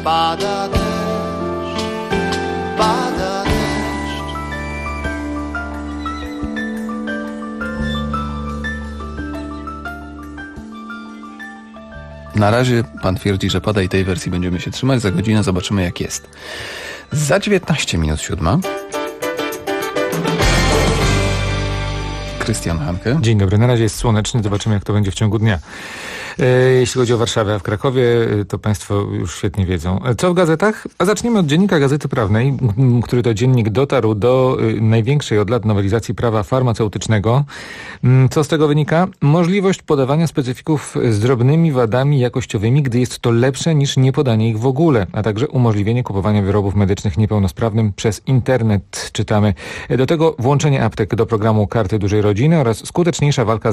pada deszcz, pada deszcz. Na razie pan twierdzi, że pada i tej wersji będziemy się trzymać. Za godzinę zobaczymy, jak jest. Za 19 minut 7. Krystian Hanke. Dzień dobry. Na razie jest słoneczny. Zobaczymy, jak to będzie w ciągu dnia. Jeśli chodzi o Warszawę, a w Krakowie, to państwo już świetnie wiedzą. Co w gazetach? A zacznijmy od dziennika Gazety Prawnej, który to dziennik dotarł do największej od lat nowelizacji prawa farmaceutycznego. Co z tego wynika? Możliwość podawania specyfików z drobnymi wadami jakościowymi, gdy jest to lepsze niż nie podanie ich w ogóle, a także umożliwienie kupowania wyrobów medycznych niepełnosprawnym przez internet, czytamy. Do tego włączenie aptek do programu Karty Dużej Rodziny oraz skuteczniejsza walka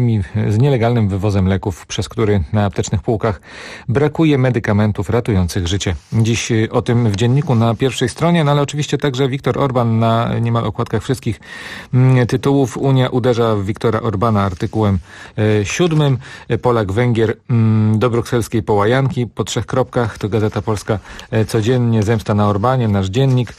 z nielegalnym wywozem leków, przez który na aptecznych półkach brakuje medykamentów ratujących życie. Dziś o tym w dzienniku na pierwszej stronie, no ale oczywiście także Viktor Orban na niemal okładkach wszystkich tytułów. Unia uderza w Viktora Orbana artykułem 7. Polak-Węgier do brukselskiej połajanki. Po 3 kropkach to Gazeta Polska codziennie, zemsta na Orbanie, nasz dziennik.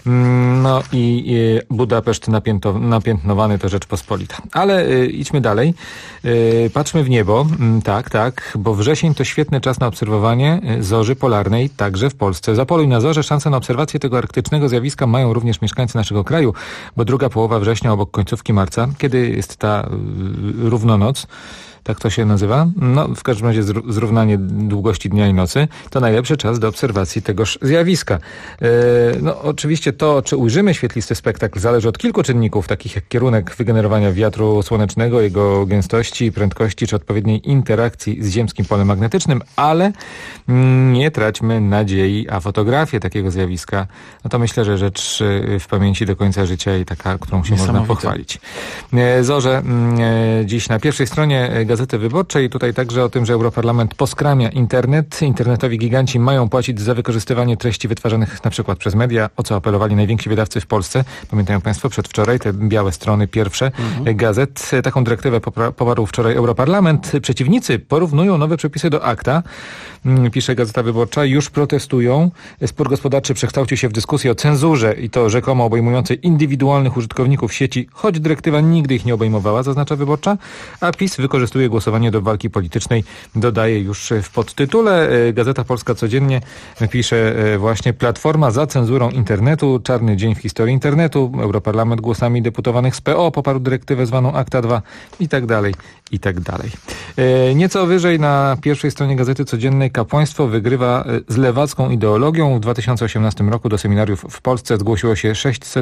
No i Budapeszt napiętnowany to Rzeczpospolita. Ale idźmy dalej. Patrzmy w niebo. Tak, bo wrzesień to świetny czas na obserwowanie zorzy polarnej, także w Polsce. Zapoluj na zorze. Szanse na obserwację tego arktycznego zjawiska mają również mieszkańcy naszego kraju, bo druga połowa września obok końcówki marca, kiedy jest ta równonoc, tak to się nazywa? No, w każdym razie zrównanie długości dnia i nocy to najlepszy czas do obserwacji tegoż zjawiska. No, oczywiście to, czy ujrzymy świetlisty spektakl, zależy od kilku czynników, takich jak kierunek wygenerowania wiatru słonecznego, jego gęstości, prędkości, czy odpowiedniej interakcji z ziemskim polem magnetycznym, ale nie traćmy nadziei, a fotografie takiego zjawiska, no to myślę, że rzecz w pamięci do końca życia i taka, którą się można pochwalić. Zorze dziś na pierwszej stronie Gazety Wyborczej. Tutaj także o tym, że Europarlament poskramia internet. Internetowi giganci mają płacić za wykorzystywanie treści wytwarzanych na przykład przez media, o co apelowali najwięksi wydawcy w Polsce. Pamiętają państwo przedwczoraj te białe strony pierwsze gazet. Taką dyrektywę poparł wczoraj Europarlament. Przeciwnicy porównują nowe przepisy do akta. Pisze Gazeta Wyborcza. Już protestują. Spór gospodarczy przekształcił się w dyskusję o cenzurze i to rzekomo obejmującej indywidualnych użytkowników sieci, choć dyrektywa nigdy ich nie obejmowała, zaznacza Wyborcza, a PiS wykorzystuje głosowanie do walki politycznej, dodaje już w podtytule. Gazeta Polska codziennie pisze właśnie: Platforma za cenzurą internetu, czarny dzień w historii internetu. Europarlament głosami deputowanych z PO poparł dyrektywę zwaną Akta 2 i tak dalej, i tak dalej. Nieco wyżej na pierwszej stronie Gazety Codziennej kapłaństwo wygrywa z lewacką ideologią. W 2018 roku do seminariów w Polsce zgłosiło się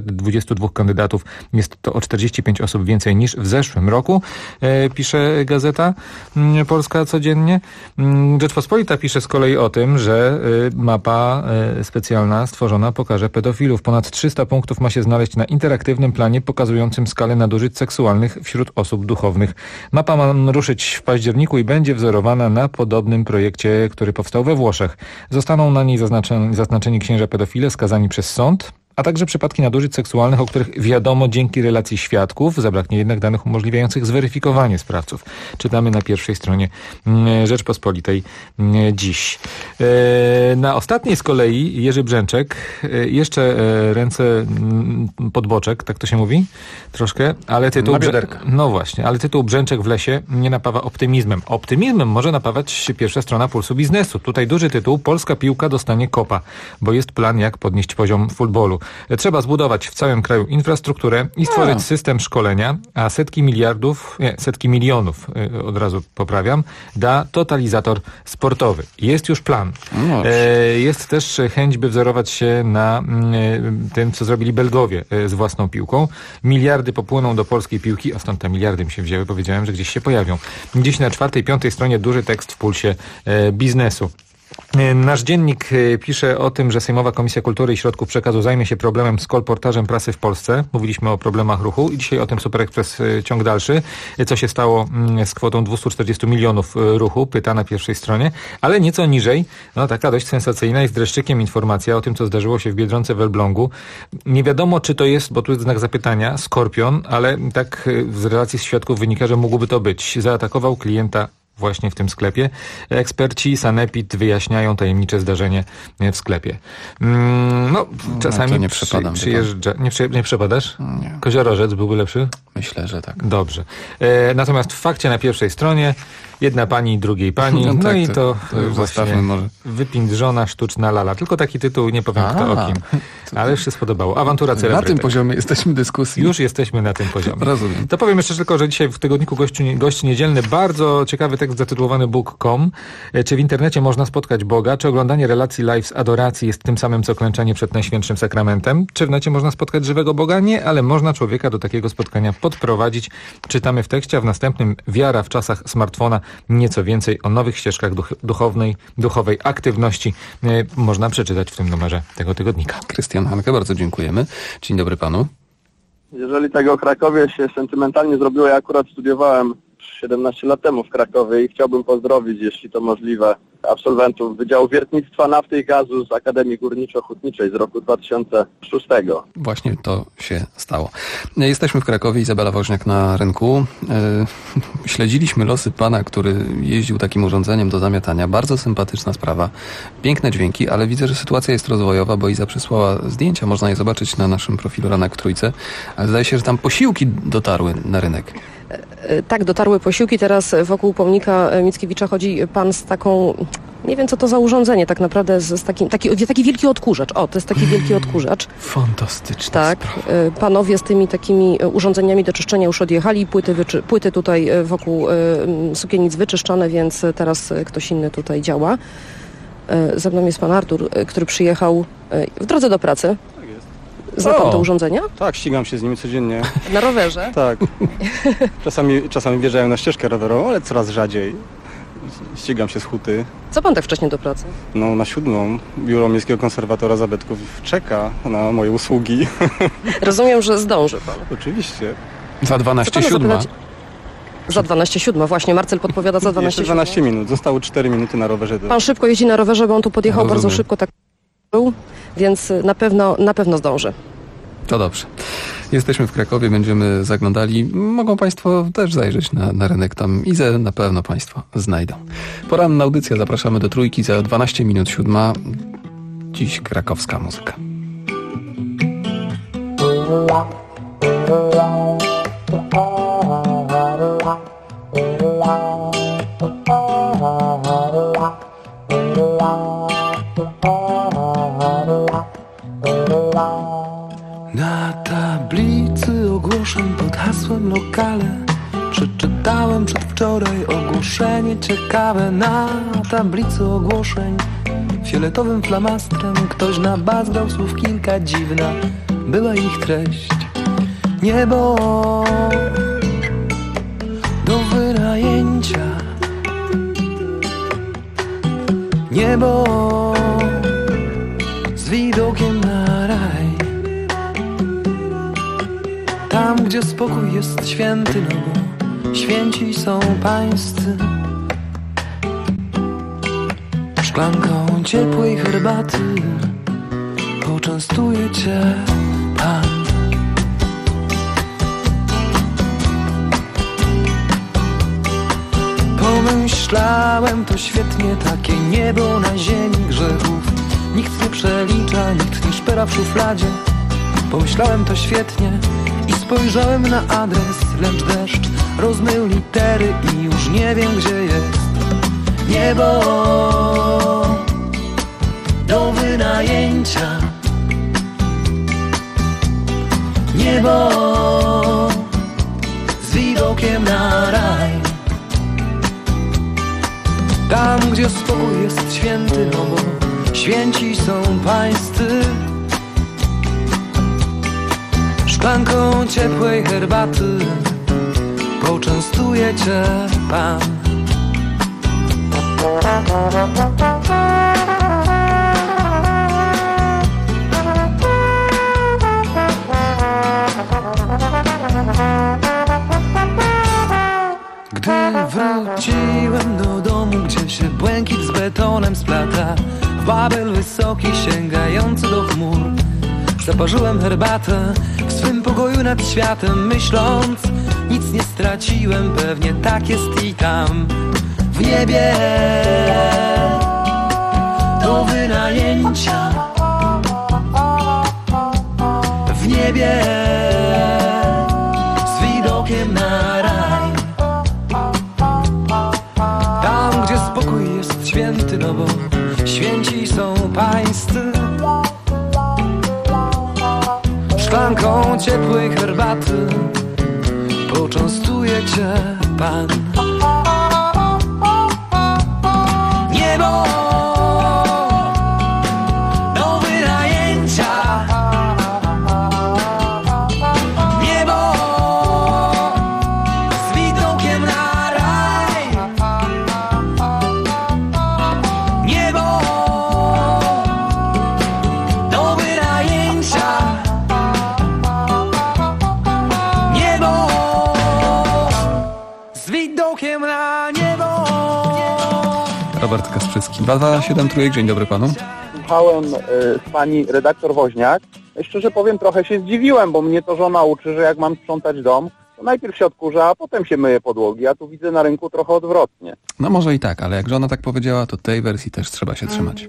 622 kandydatów. Jest to o 45 osób więcej niż w zeszłym roku, pisze Gazeta Polska codziennie. Rzeczpospolita pisze z kolei o tym, że mapa specjalna stworzona pokaże pedofilów. Ponad 300 punktów ma się znaleźć na interaktywnym planie pokazującym skalę nadużyć seksualnych wśród osób duchownych. Mapa ma ruszyć w październiku i będzie wzorowana na podobnym projekcie, który powstał we Włoszech. Zostaną na niej zaznaczeni księża pedofile skazani przez sąd, a także przypadki nadużyć seksualnych, o których wiadomo dzięki relacji świadków. Zabraknie jednak danych umożliwiających zweryfikowanie sprawców. Czytamy na pierwszej stronie Rzeczpospolitej dziś. Na ostatniej z kolei Jerzy Brzęczek, jeszcze ręce pod boczek, tak to się mówi? Troszkę, ale tytuł... No właśnie, ale tytuł Brzęczek w lesie nie napawa optymizmem. Optymizmem może napawać pierwsza strona Pulsu Biznesu. Tutaj duży tytuł: Polska piłka dostanie kopa, bo jest plan, jak podnieść poziom futbolu. Trzeba zbudować w całym kraju infrastrukturę i stworzyć system szkolenia, a setki milionów, od razu poprawiam, da totalizator sportowy. Jest już plan. Jest też chęć, by wzorować się na tym, co zrobili Belgowie z własną piłką. Miliardy popłyną do polskiej piłki, a stąd te miliardy mi się wzięły, powiedziałem, że gdzieś się pojawią. Dziś na 4. i 5. stronie duży tekst w Pulsie Biznesu. Nasz dziennik pisze o tym, że Sejmowa Komisja Kultury i Środków Przekazu zajmie się problemem z kolportażem prasy w Polsce. Mówiliśmy o problemach ruchu i dzisiaj o tym Super Express ciąg dalszy. Co się stało z kwotą 240 milionów ruchu, pyta na pierwszej stronie. Ale nieco niżej, no taka dość sensacyjna, jest dreszczykiem informacja o tym, co zdarzyło się w Biedronce w Elblągu. Nie wiadomo, czy to jest, bo tu jest znak zapytania, skorpion, ale tak z relacji z świadków wynika, że mógłby to być. Zaatakował klienta właśnie w tym sklepie. Eksperci Sanepid wyjaśniają tajemnicze zdarzenie w sklepie. Czasami nie przepadam. Przyjeżdża... Nie przepadasz? Nie. Koziorożec byłby lepszy? Myślę, że tak. Dobrze. Natomiast w fakcie na pierwszej stronie jedna pani, drugiej pani. No tak, i to już zostawmy może. Wypindrzona, sztuczna lala. Tylko taki tytuł, nie powiem kto o kim. Ale już się spodobało. Awantura celebrytek. Na tym poziomie jesteśmy dyskusji. Już jesteśmy na tym poziomie. Rozumiem. To powiem jeszcze tylko, że dzisiaj w tygodniku gości niedzielny bardzo ciekawy tekst zatytułowany Bóg.com. Czy w internecie można spotkać Boga? Czy oglądanie relacji live z adoracji jest tym samym, co klęczenie przed Najświętszym Sakramentem? Czy w necie można spotkać żywego Boga? Nie, ale można człowieka do takiego spotkania podprowadzić. Czytamy w tekście, a w następnym Wiara w czasach smartfona. Nieco więcej o nowych ścieżkach duchowej aktywności można przeczytać w tym numerze tego tygodnika. Krystian Hanke, bardzo dziękujemy. Dzień dobry panu. Jeżeli tak o Krakowie się sentymentalnie zrobiło, ja akurat studiowałem 17 lat temu w Krakowie i chciałbym pozdrowić, jeśli to możliwe, absolwentów Wydziału Wiertnictwa Nafty i Gazu z Akademii Górniczo-Hutniczej z roku 2006. Właśnie to się stało. Jesteśmy w Krakowie, Izabela Woźniak na rynku. Śledziliśmy losy pana, który jeździł takim urządzeniem do zamiatania. Bardzo sympatyczna sprawa. Piękne dźwięki, ale widzę, że sytuacja jest rozwojowa, bo Iza przysłała zdjęcia, można je zobaczyć na naszym profilu Ranek w Trójce, ale zdaje się, że tam posiłki dotarły na rynek. Tak, dotarły posiłki. Teraz wokół pomnika Mickiewicza chodzi pan z taką, nie wiem co to za urządzenie tak naprawdę, taki wielki odkurzacz. O, to jest taki wielki odkurzacz. Fantastyczne. Tak, panowie z tymi takimi urządzeniami do czyszczenia już odjechali, płyty tutaj wokół sukiennic wyczyszczone, więc teraz ktoś inny tutaj działa. Ze mną jest pan Artur, który przyjechał w drodze do pracy. Zna pan te urządzenia? Tak, ścigam się z nimi codziennie. Na rowerze? Tak. Czasami wjeżdżają na ścieżkę rowerową, ale coraz rzadziej. Ścigam się z huty. Co pan tak wcześnie do pracy? No na 7. Biuro Miejskiego Konserwatora Zabytków czeka na moje usługi. Rozumiem, że zdąży pan. Oczywiście. Za 12:07. Za 12:07, właśnie. Marcel podpowiada za 12:07. Jeszcze 12 minut. Zostały 4 minuty na rowerze. Pan szybko jeździ na rowerze, bo on tu podjechał bardzo szybko, tak więc na pewno zdąży. To dobrze. Jesteśmy w Krakowie, będziemy zaglądali. Mogą państwo też zajrzeć na rynek. Tam Izę na pewno państwo znajdą. Poranna audycja. Zapraszamy do Trójki za 12 minut 7. Dziś krakowska muzyka. Na tablicy ogłoszeń pod hasłem lokale przeczytałem przedwczoraj ogłoszenie ciekawe. Na tablicy ogłoszeń fioletowym flamastrem ktoś nabazgał słów kilka, dziwna była ich treść. Niebo do wynajęcia, niebo z widokiem na raj. Tam, gdzie spokój jest święty, no bo święci są pańscy. Szklanką ciepłej herbaty poczęstuje cię Pan. Pomyślałem, to świetnie, takie niebo na ziemi grzechów. Nikt nie przelicza, nikt nie szpera w szufladzie. Pomyślałem, to świetnie i spojrzałem na adres, lecz deszcz rozmył litery i już nie wiem, gdzie jest niebo do wynajęcia. Niebo z widokiem na raj. Tam, gdzie spokój jest święty, no bo święci są pańscy. Szklanką ciepłej herbaty poczęstuje cię Pan. Gdy wróciłem do domu, gdzie się błękit z betonem splata, w Babel wysoki sięgający do chmur, zaparzyłem herbatę w swym pokoju nad światem, myśląc, nic nie straciłem, pewnie tak jest i tam. w niebie do wynajęcia. W niebie z widokiem na raj. Tam, gdzie spokój jest święty, no bo święci są pańscy. Szklanką ciepłej herbaty poczęstuje cię Pan. Niebo do wynajęcia. Niebo z widokiem na raj. Niebo do wynajęcia. Niebo z widokiem na niebo. Robert Kasprzycki, 227 Trójek, dzień dobry panu. Słuchałem pani redaktor Woźniak. Szczerze powiem, trochę się zdziwiłem, bo mnie to żona uczy, że jak mam sprzątać dom, to najpierw się odkurza, a potem się myje podłogi. Ja tu widzę na rynku trochę odwrotnie. No może i tak, ale jak żona tak powiedziała, to tej wersji też trzeba się trzymać.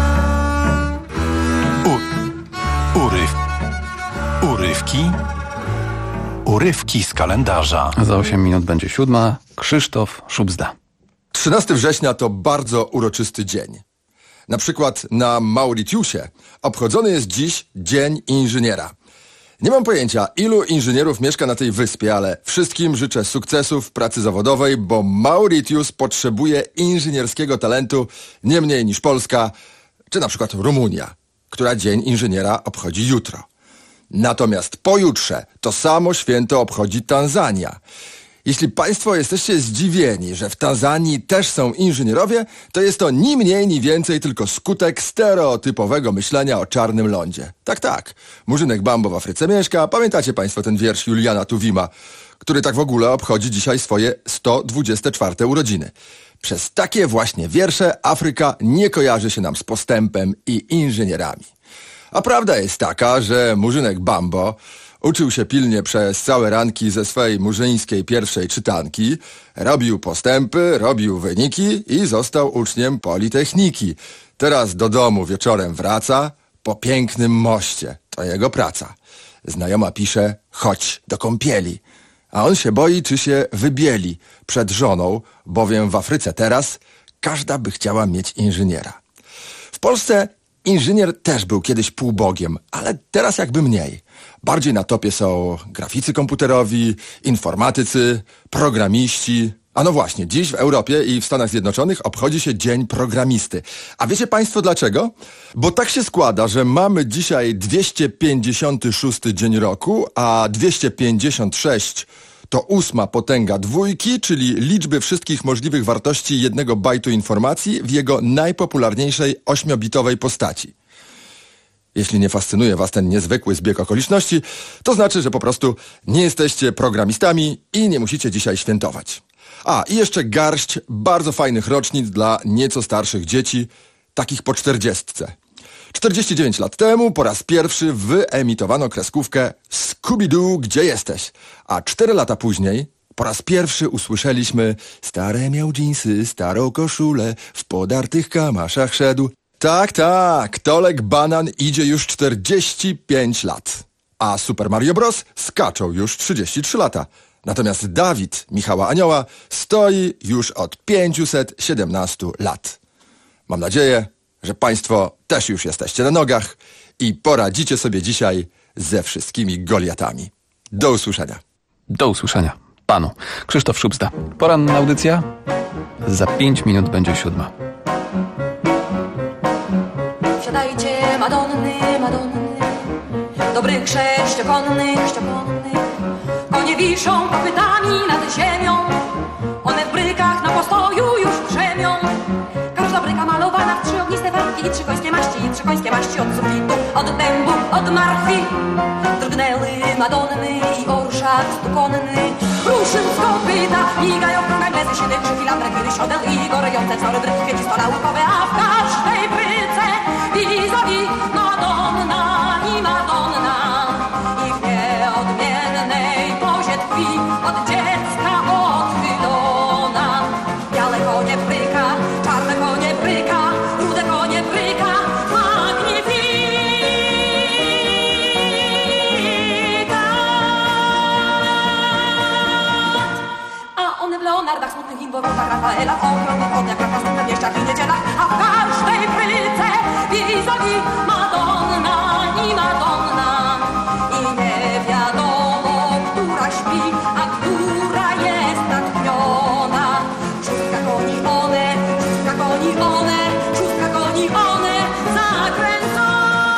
Urywki z kalendarza. Za 8 minut będzie 7. Krzysztof Szubzda. 13 września to bardzo uroczysty dzień. Na przykład na Mauritiusie obchodzony jest dziś Dzień Inżyniera. Nie mam pojęcia, ilu inżynierów mieszka na tej wyspie, ale wszystkim życzę sukcesów w pracy zawodowej, bo Mauritius potrzebuje inżynierskiego talentu nie mniej niż Polska, czy na przykład Rumunia, która Dzień Inżyniera obchodzi jutro. Natomiast pojutrze to samo święto obchodzi Tanzania. Jeśli Państwo jesteście zdziwieni, że w Tanzanii też są inżynierowie, to jest to ni mniej, ni więcej tylko skutek stereotypowego myślenia o czarnym lądzie. Tak, Murzynek Bambo w Afryce mieszka. Pamiętacie Państwo ten wiersz Juliana Tuwima, który tak w ogóle obchodzi dzisiaj swoje 124 urodziny. Przez takie właśnie wiersze Afryka nie kojarzy się nam z postępem i inżynierami. A prawda jest taka, że Murzynek Bambo uczył się pilnie przez całe ranki ze swej murzyńskiej pierwszej czytanki, robił postępy, robił wyniki i został uczniem Politechniki. Teraz do domu wieczorem wraca po pięknym moście. To jego praca. Znajoma pisze, chodź do kąpieli. A on się boi, czy się wybieli przed żoną, bowiem w Afryce teraz każda by chciała mieć inżyniera. W Polsce inżynier też był kiedyś półbogiem, ale teraz jakby mniej. Bardziej na topie są graficy komputerowi, informatycy, programiści. A no właśnie, dziś w Europie i w Stanach Zjednoczonych obchodzi się Dzień Programisty. A wiecie Państwo dlaczego? Bo tak się składa, że mamy dzisiaj 256 dzień roku, a 256 to 8 potęga dwójki, czyli liczby wszystkich możliwych wartości 1 bajtu informacji w jego najpopularniejszej 8-bitowej postaci. Jeśli nie fascynuje Was ten niezwykły zbieg okoliczności, to znaczy, że po prostu nie jesteście programistami i nie musicie dzisiaj świętować. A, i jeszcze garść bardzo fajnych rocznic dla nieco starszych dzieci, takich po 40. 49 lat temu po raz pierwszy wyemitowano kreskówkę Scooby-Doo, gdzie jesteś? A 4 lata później po raz pierwszy usłyszeliśmy stare miał dżinsy, starą koszulę, w podartych kamaszach szedł. Tak, Tolek Banan idzie już 45 lat, a Super Mario Bros. Skaczą już 33 lata. Natomiast Dawid Michała Anioła stoi już od 517 lat. Mam nadzieję, że Państwo też już jesteście na nogach i poradzicie sobie dzisiaj ze wszystkimi Goliatami. Do usłyszenia. Do usłyszenia panu. Krzysztof Szubzda. Poranna audycja. Za 5 minut będzie 7. Siadajcie, Madonny, dobrych sześciokonnych, konie wiszą kopytami nad ziemią, one w brykach na postoju już brzemią. Każda bryka malowana w 3 ogniste farbki i 3 końskie maści od sufitu, od dębu, od martwi. Drgnęły Madonny i orszak stukonny, ruszył z kopyta, migają progagnezy, 7 filandrek, kiedy siodeł i gorejące wzory bryki, kwieci stola łukowe, a w każdej bryce vis-a-vis Madonna i Madonna. I w nieodmiennej pozie tkwi od dziecka odchylona. Białe konie Ruta, Rafaela, Orion, Odia, Kraka, na wieściach i niedzielach, a w każdej fryce vis-a-vis Madonna i Madonna. I nie wiadomo, która śpi, a która jest natchniona. Szóstka koni one, szóstka koni one, szóstka koni one, zakręcone.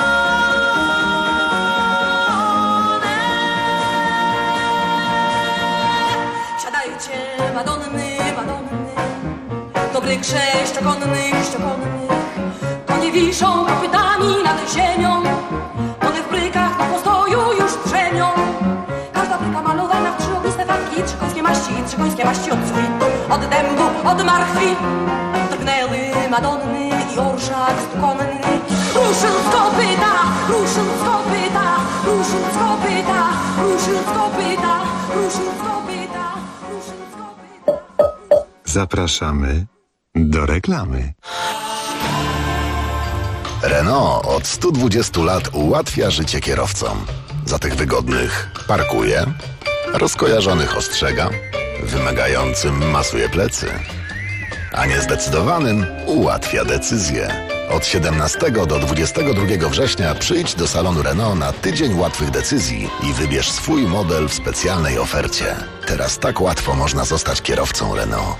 Siadajcie, Madonny, Madonny, dobrych sześciokonnych, konie wiszą kopytami nad ziemią. One w brykach na postoju już drzemią. Każda bryka malowana w trzy ogniste farbki, trzy końskie maści od sufitu, od dębu, od marchwi. Drgnęły Madonny i orszak stukonny. Ruszył z kopyta, ruszył z kopyta, ruszył z kopyta, ruszył z kopyta, ruszył z kopyta, ruszył z kopyta. Zapraszamy do reklamy. Renault od 120 lat ułatwia życie kierowcom. Za tych wygodnych parkuje, rozkojarzonych ostrzega, wymagającym masuje plecy, a niezdecydowanym ułatwia decyzje. Od 17 do 22 września przyjdź do salonu Renault na tydzień łatwych decyzji i wybierz swój model w specjalnej ofercie. Teraz tak łatwo można zostać kierowcą Renault.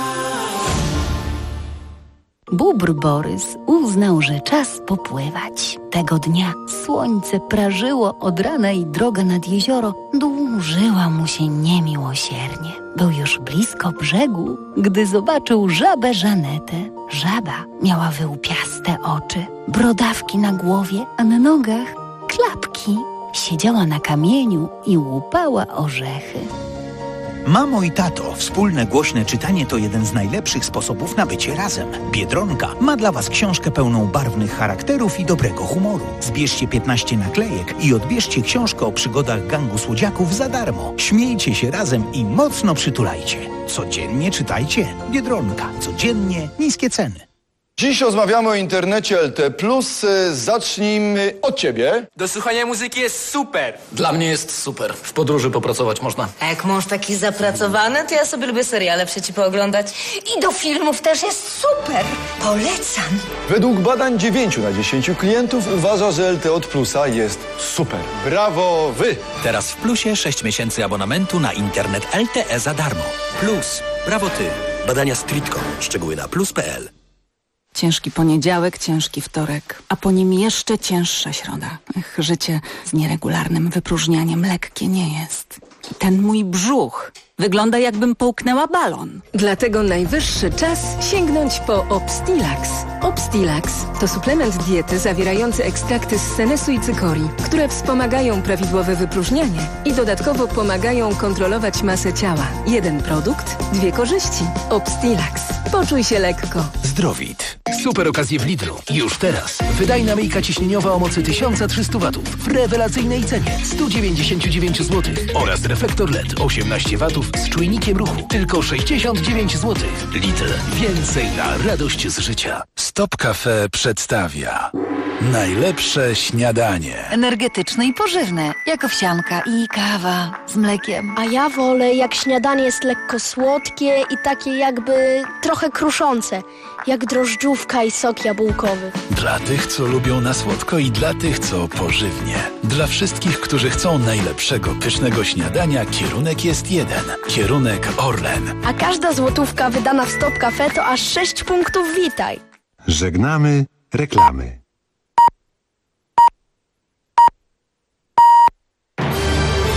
Bóbr Borys uznał, że czas popływać. Tego dnia słońce prażyło od rana i droga nad jezioro dłużyła mu się niemiłosiernie. Był już blisko brzegu, gdy zobaczył żabę Żanetę. Żaba miała wyłupiaste oczy, brodawki na głowie, a na nogach klapki. Siedziała na kamieniu i łupała orzechy. Mamo i tato, wspólne głośne czytanie to jeden z najlepszych sposobów na bycie razem. Biedronka ma dla Was książkę pełną barwnych charakterów i dobrego humoru. Zbierzcie 15 naklejek i odbierzcie książkę o przygodach gangu słodziaków za darmo. Śmiejcie się razem i mocno przytulajcie. Codziennie czytajcie. Biedronka. Codziennie niskie ceny. Dziś rozmawiamy o internecie LT+. Zacznijmy od ciebie. Do słuchania muzyki jest super. Dla mnie jest super. W podróży popracować można. A jak mąż taki zapracowany, to ja sobie lubię seriale przecie pooglądać. I do filmów też jest super. Polecam. Według badań 9 na 10 klientów uważa, że LTE od Plusa jest super. Brawo wy! Teraz w Plusie 6 miesięcy abonamentu na internet LTE za darmo. Plus. Brawo ty. Badania Streetcom. Szczegóły na plus.pl. Ciężki poniedziałek, ciężki wtorek, a po nim jeszcze cięższa środa. Życie z nieregularnym wypróżnianiem lekkie nie jest. I ten mój brzuch wygląda, jakbym połknęła balon. Dlatego najwyższy czas sięgnąć po Obstilax. Obstilax to suplement diety zawierający ekstrakty z senesu i cykorii, które wspomagają prawidłowe wypróżnianie i dodatkowo pomagają kontrolować masę ciała. Jeden produkt, dwie korzyści. Obstilax. Poczuj się lekko. Zdrowit. Super okazje w Lidlu. Już teraz. Wydajna myjka ciśnieniowa o mocy 1300 W w rewelacyjnej cenie 199 zł. Oraz reflektor LED 18 W z czujnikiem ruchu. Tylko 69 zł. Lidl. Więcej na radość z życia. Stop Cafe przedstawia najlepsze śniadanie. Energetyczne i pożywne, jak owsianka i kawa z mlekiem. A ja wolę, jak śniadanie jest lekko słodkie i takie jakby trochę kruszące, jak drożdżówka i sok jabłkowy. Dla tych, co lubią na słodko i dla tych, co pożywnie. Dla wszystkich, którzy chcą najlepszego pysznego śniadania, kierunek jest jeden. Kierunek Orlen. A każda złotówka wydana w Stop Cafe to aż 6 punktów Witaj. Żegnamy reklamy.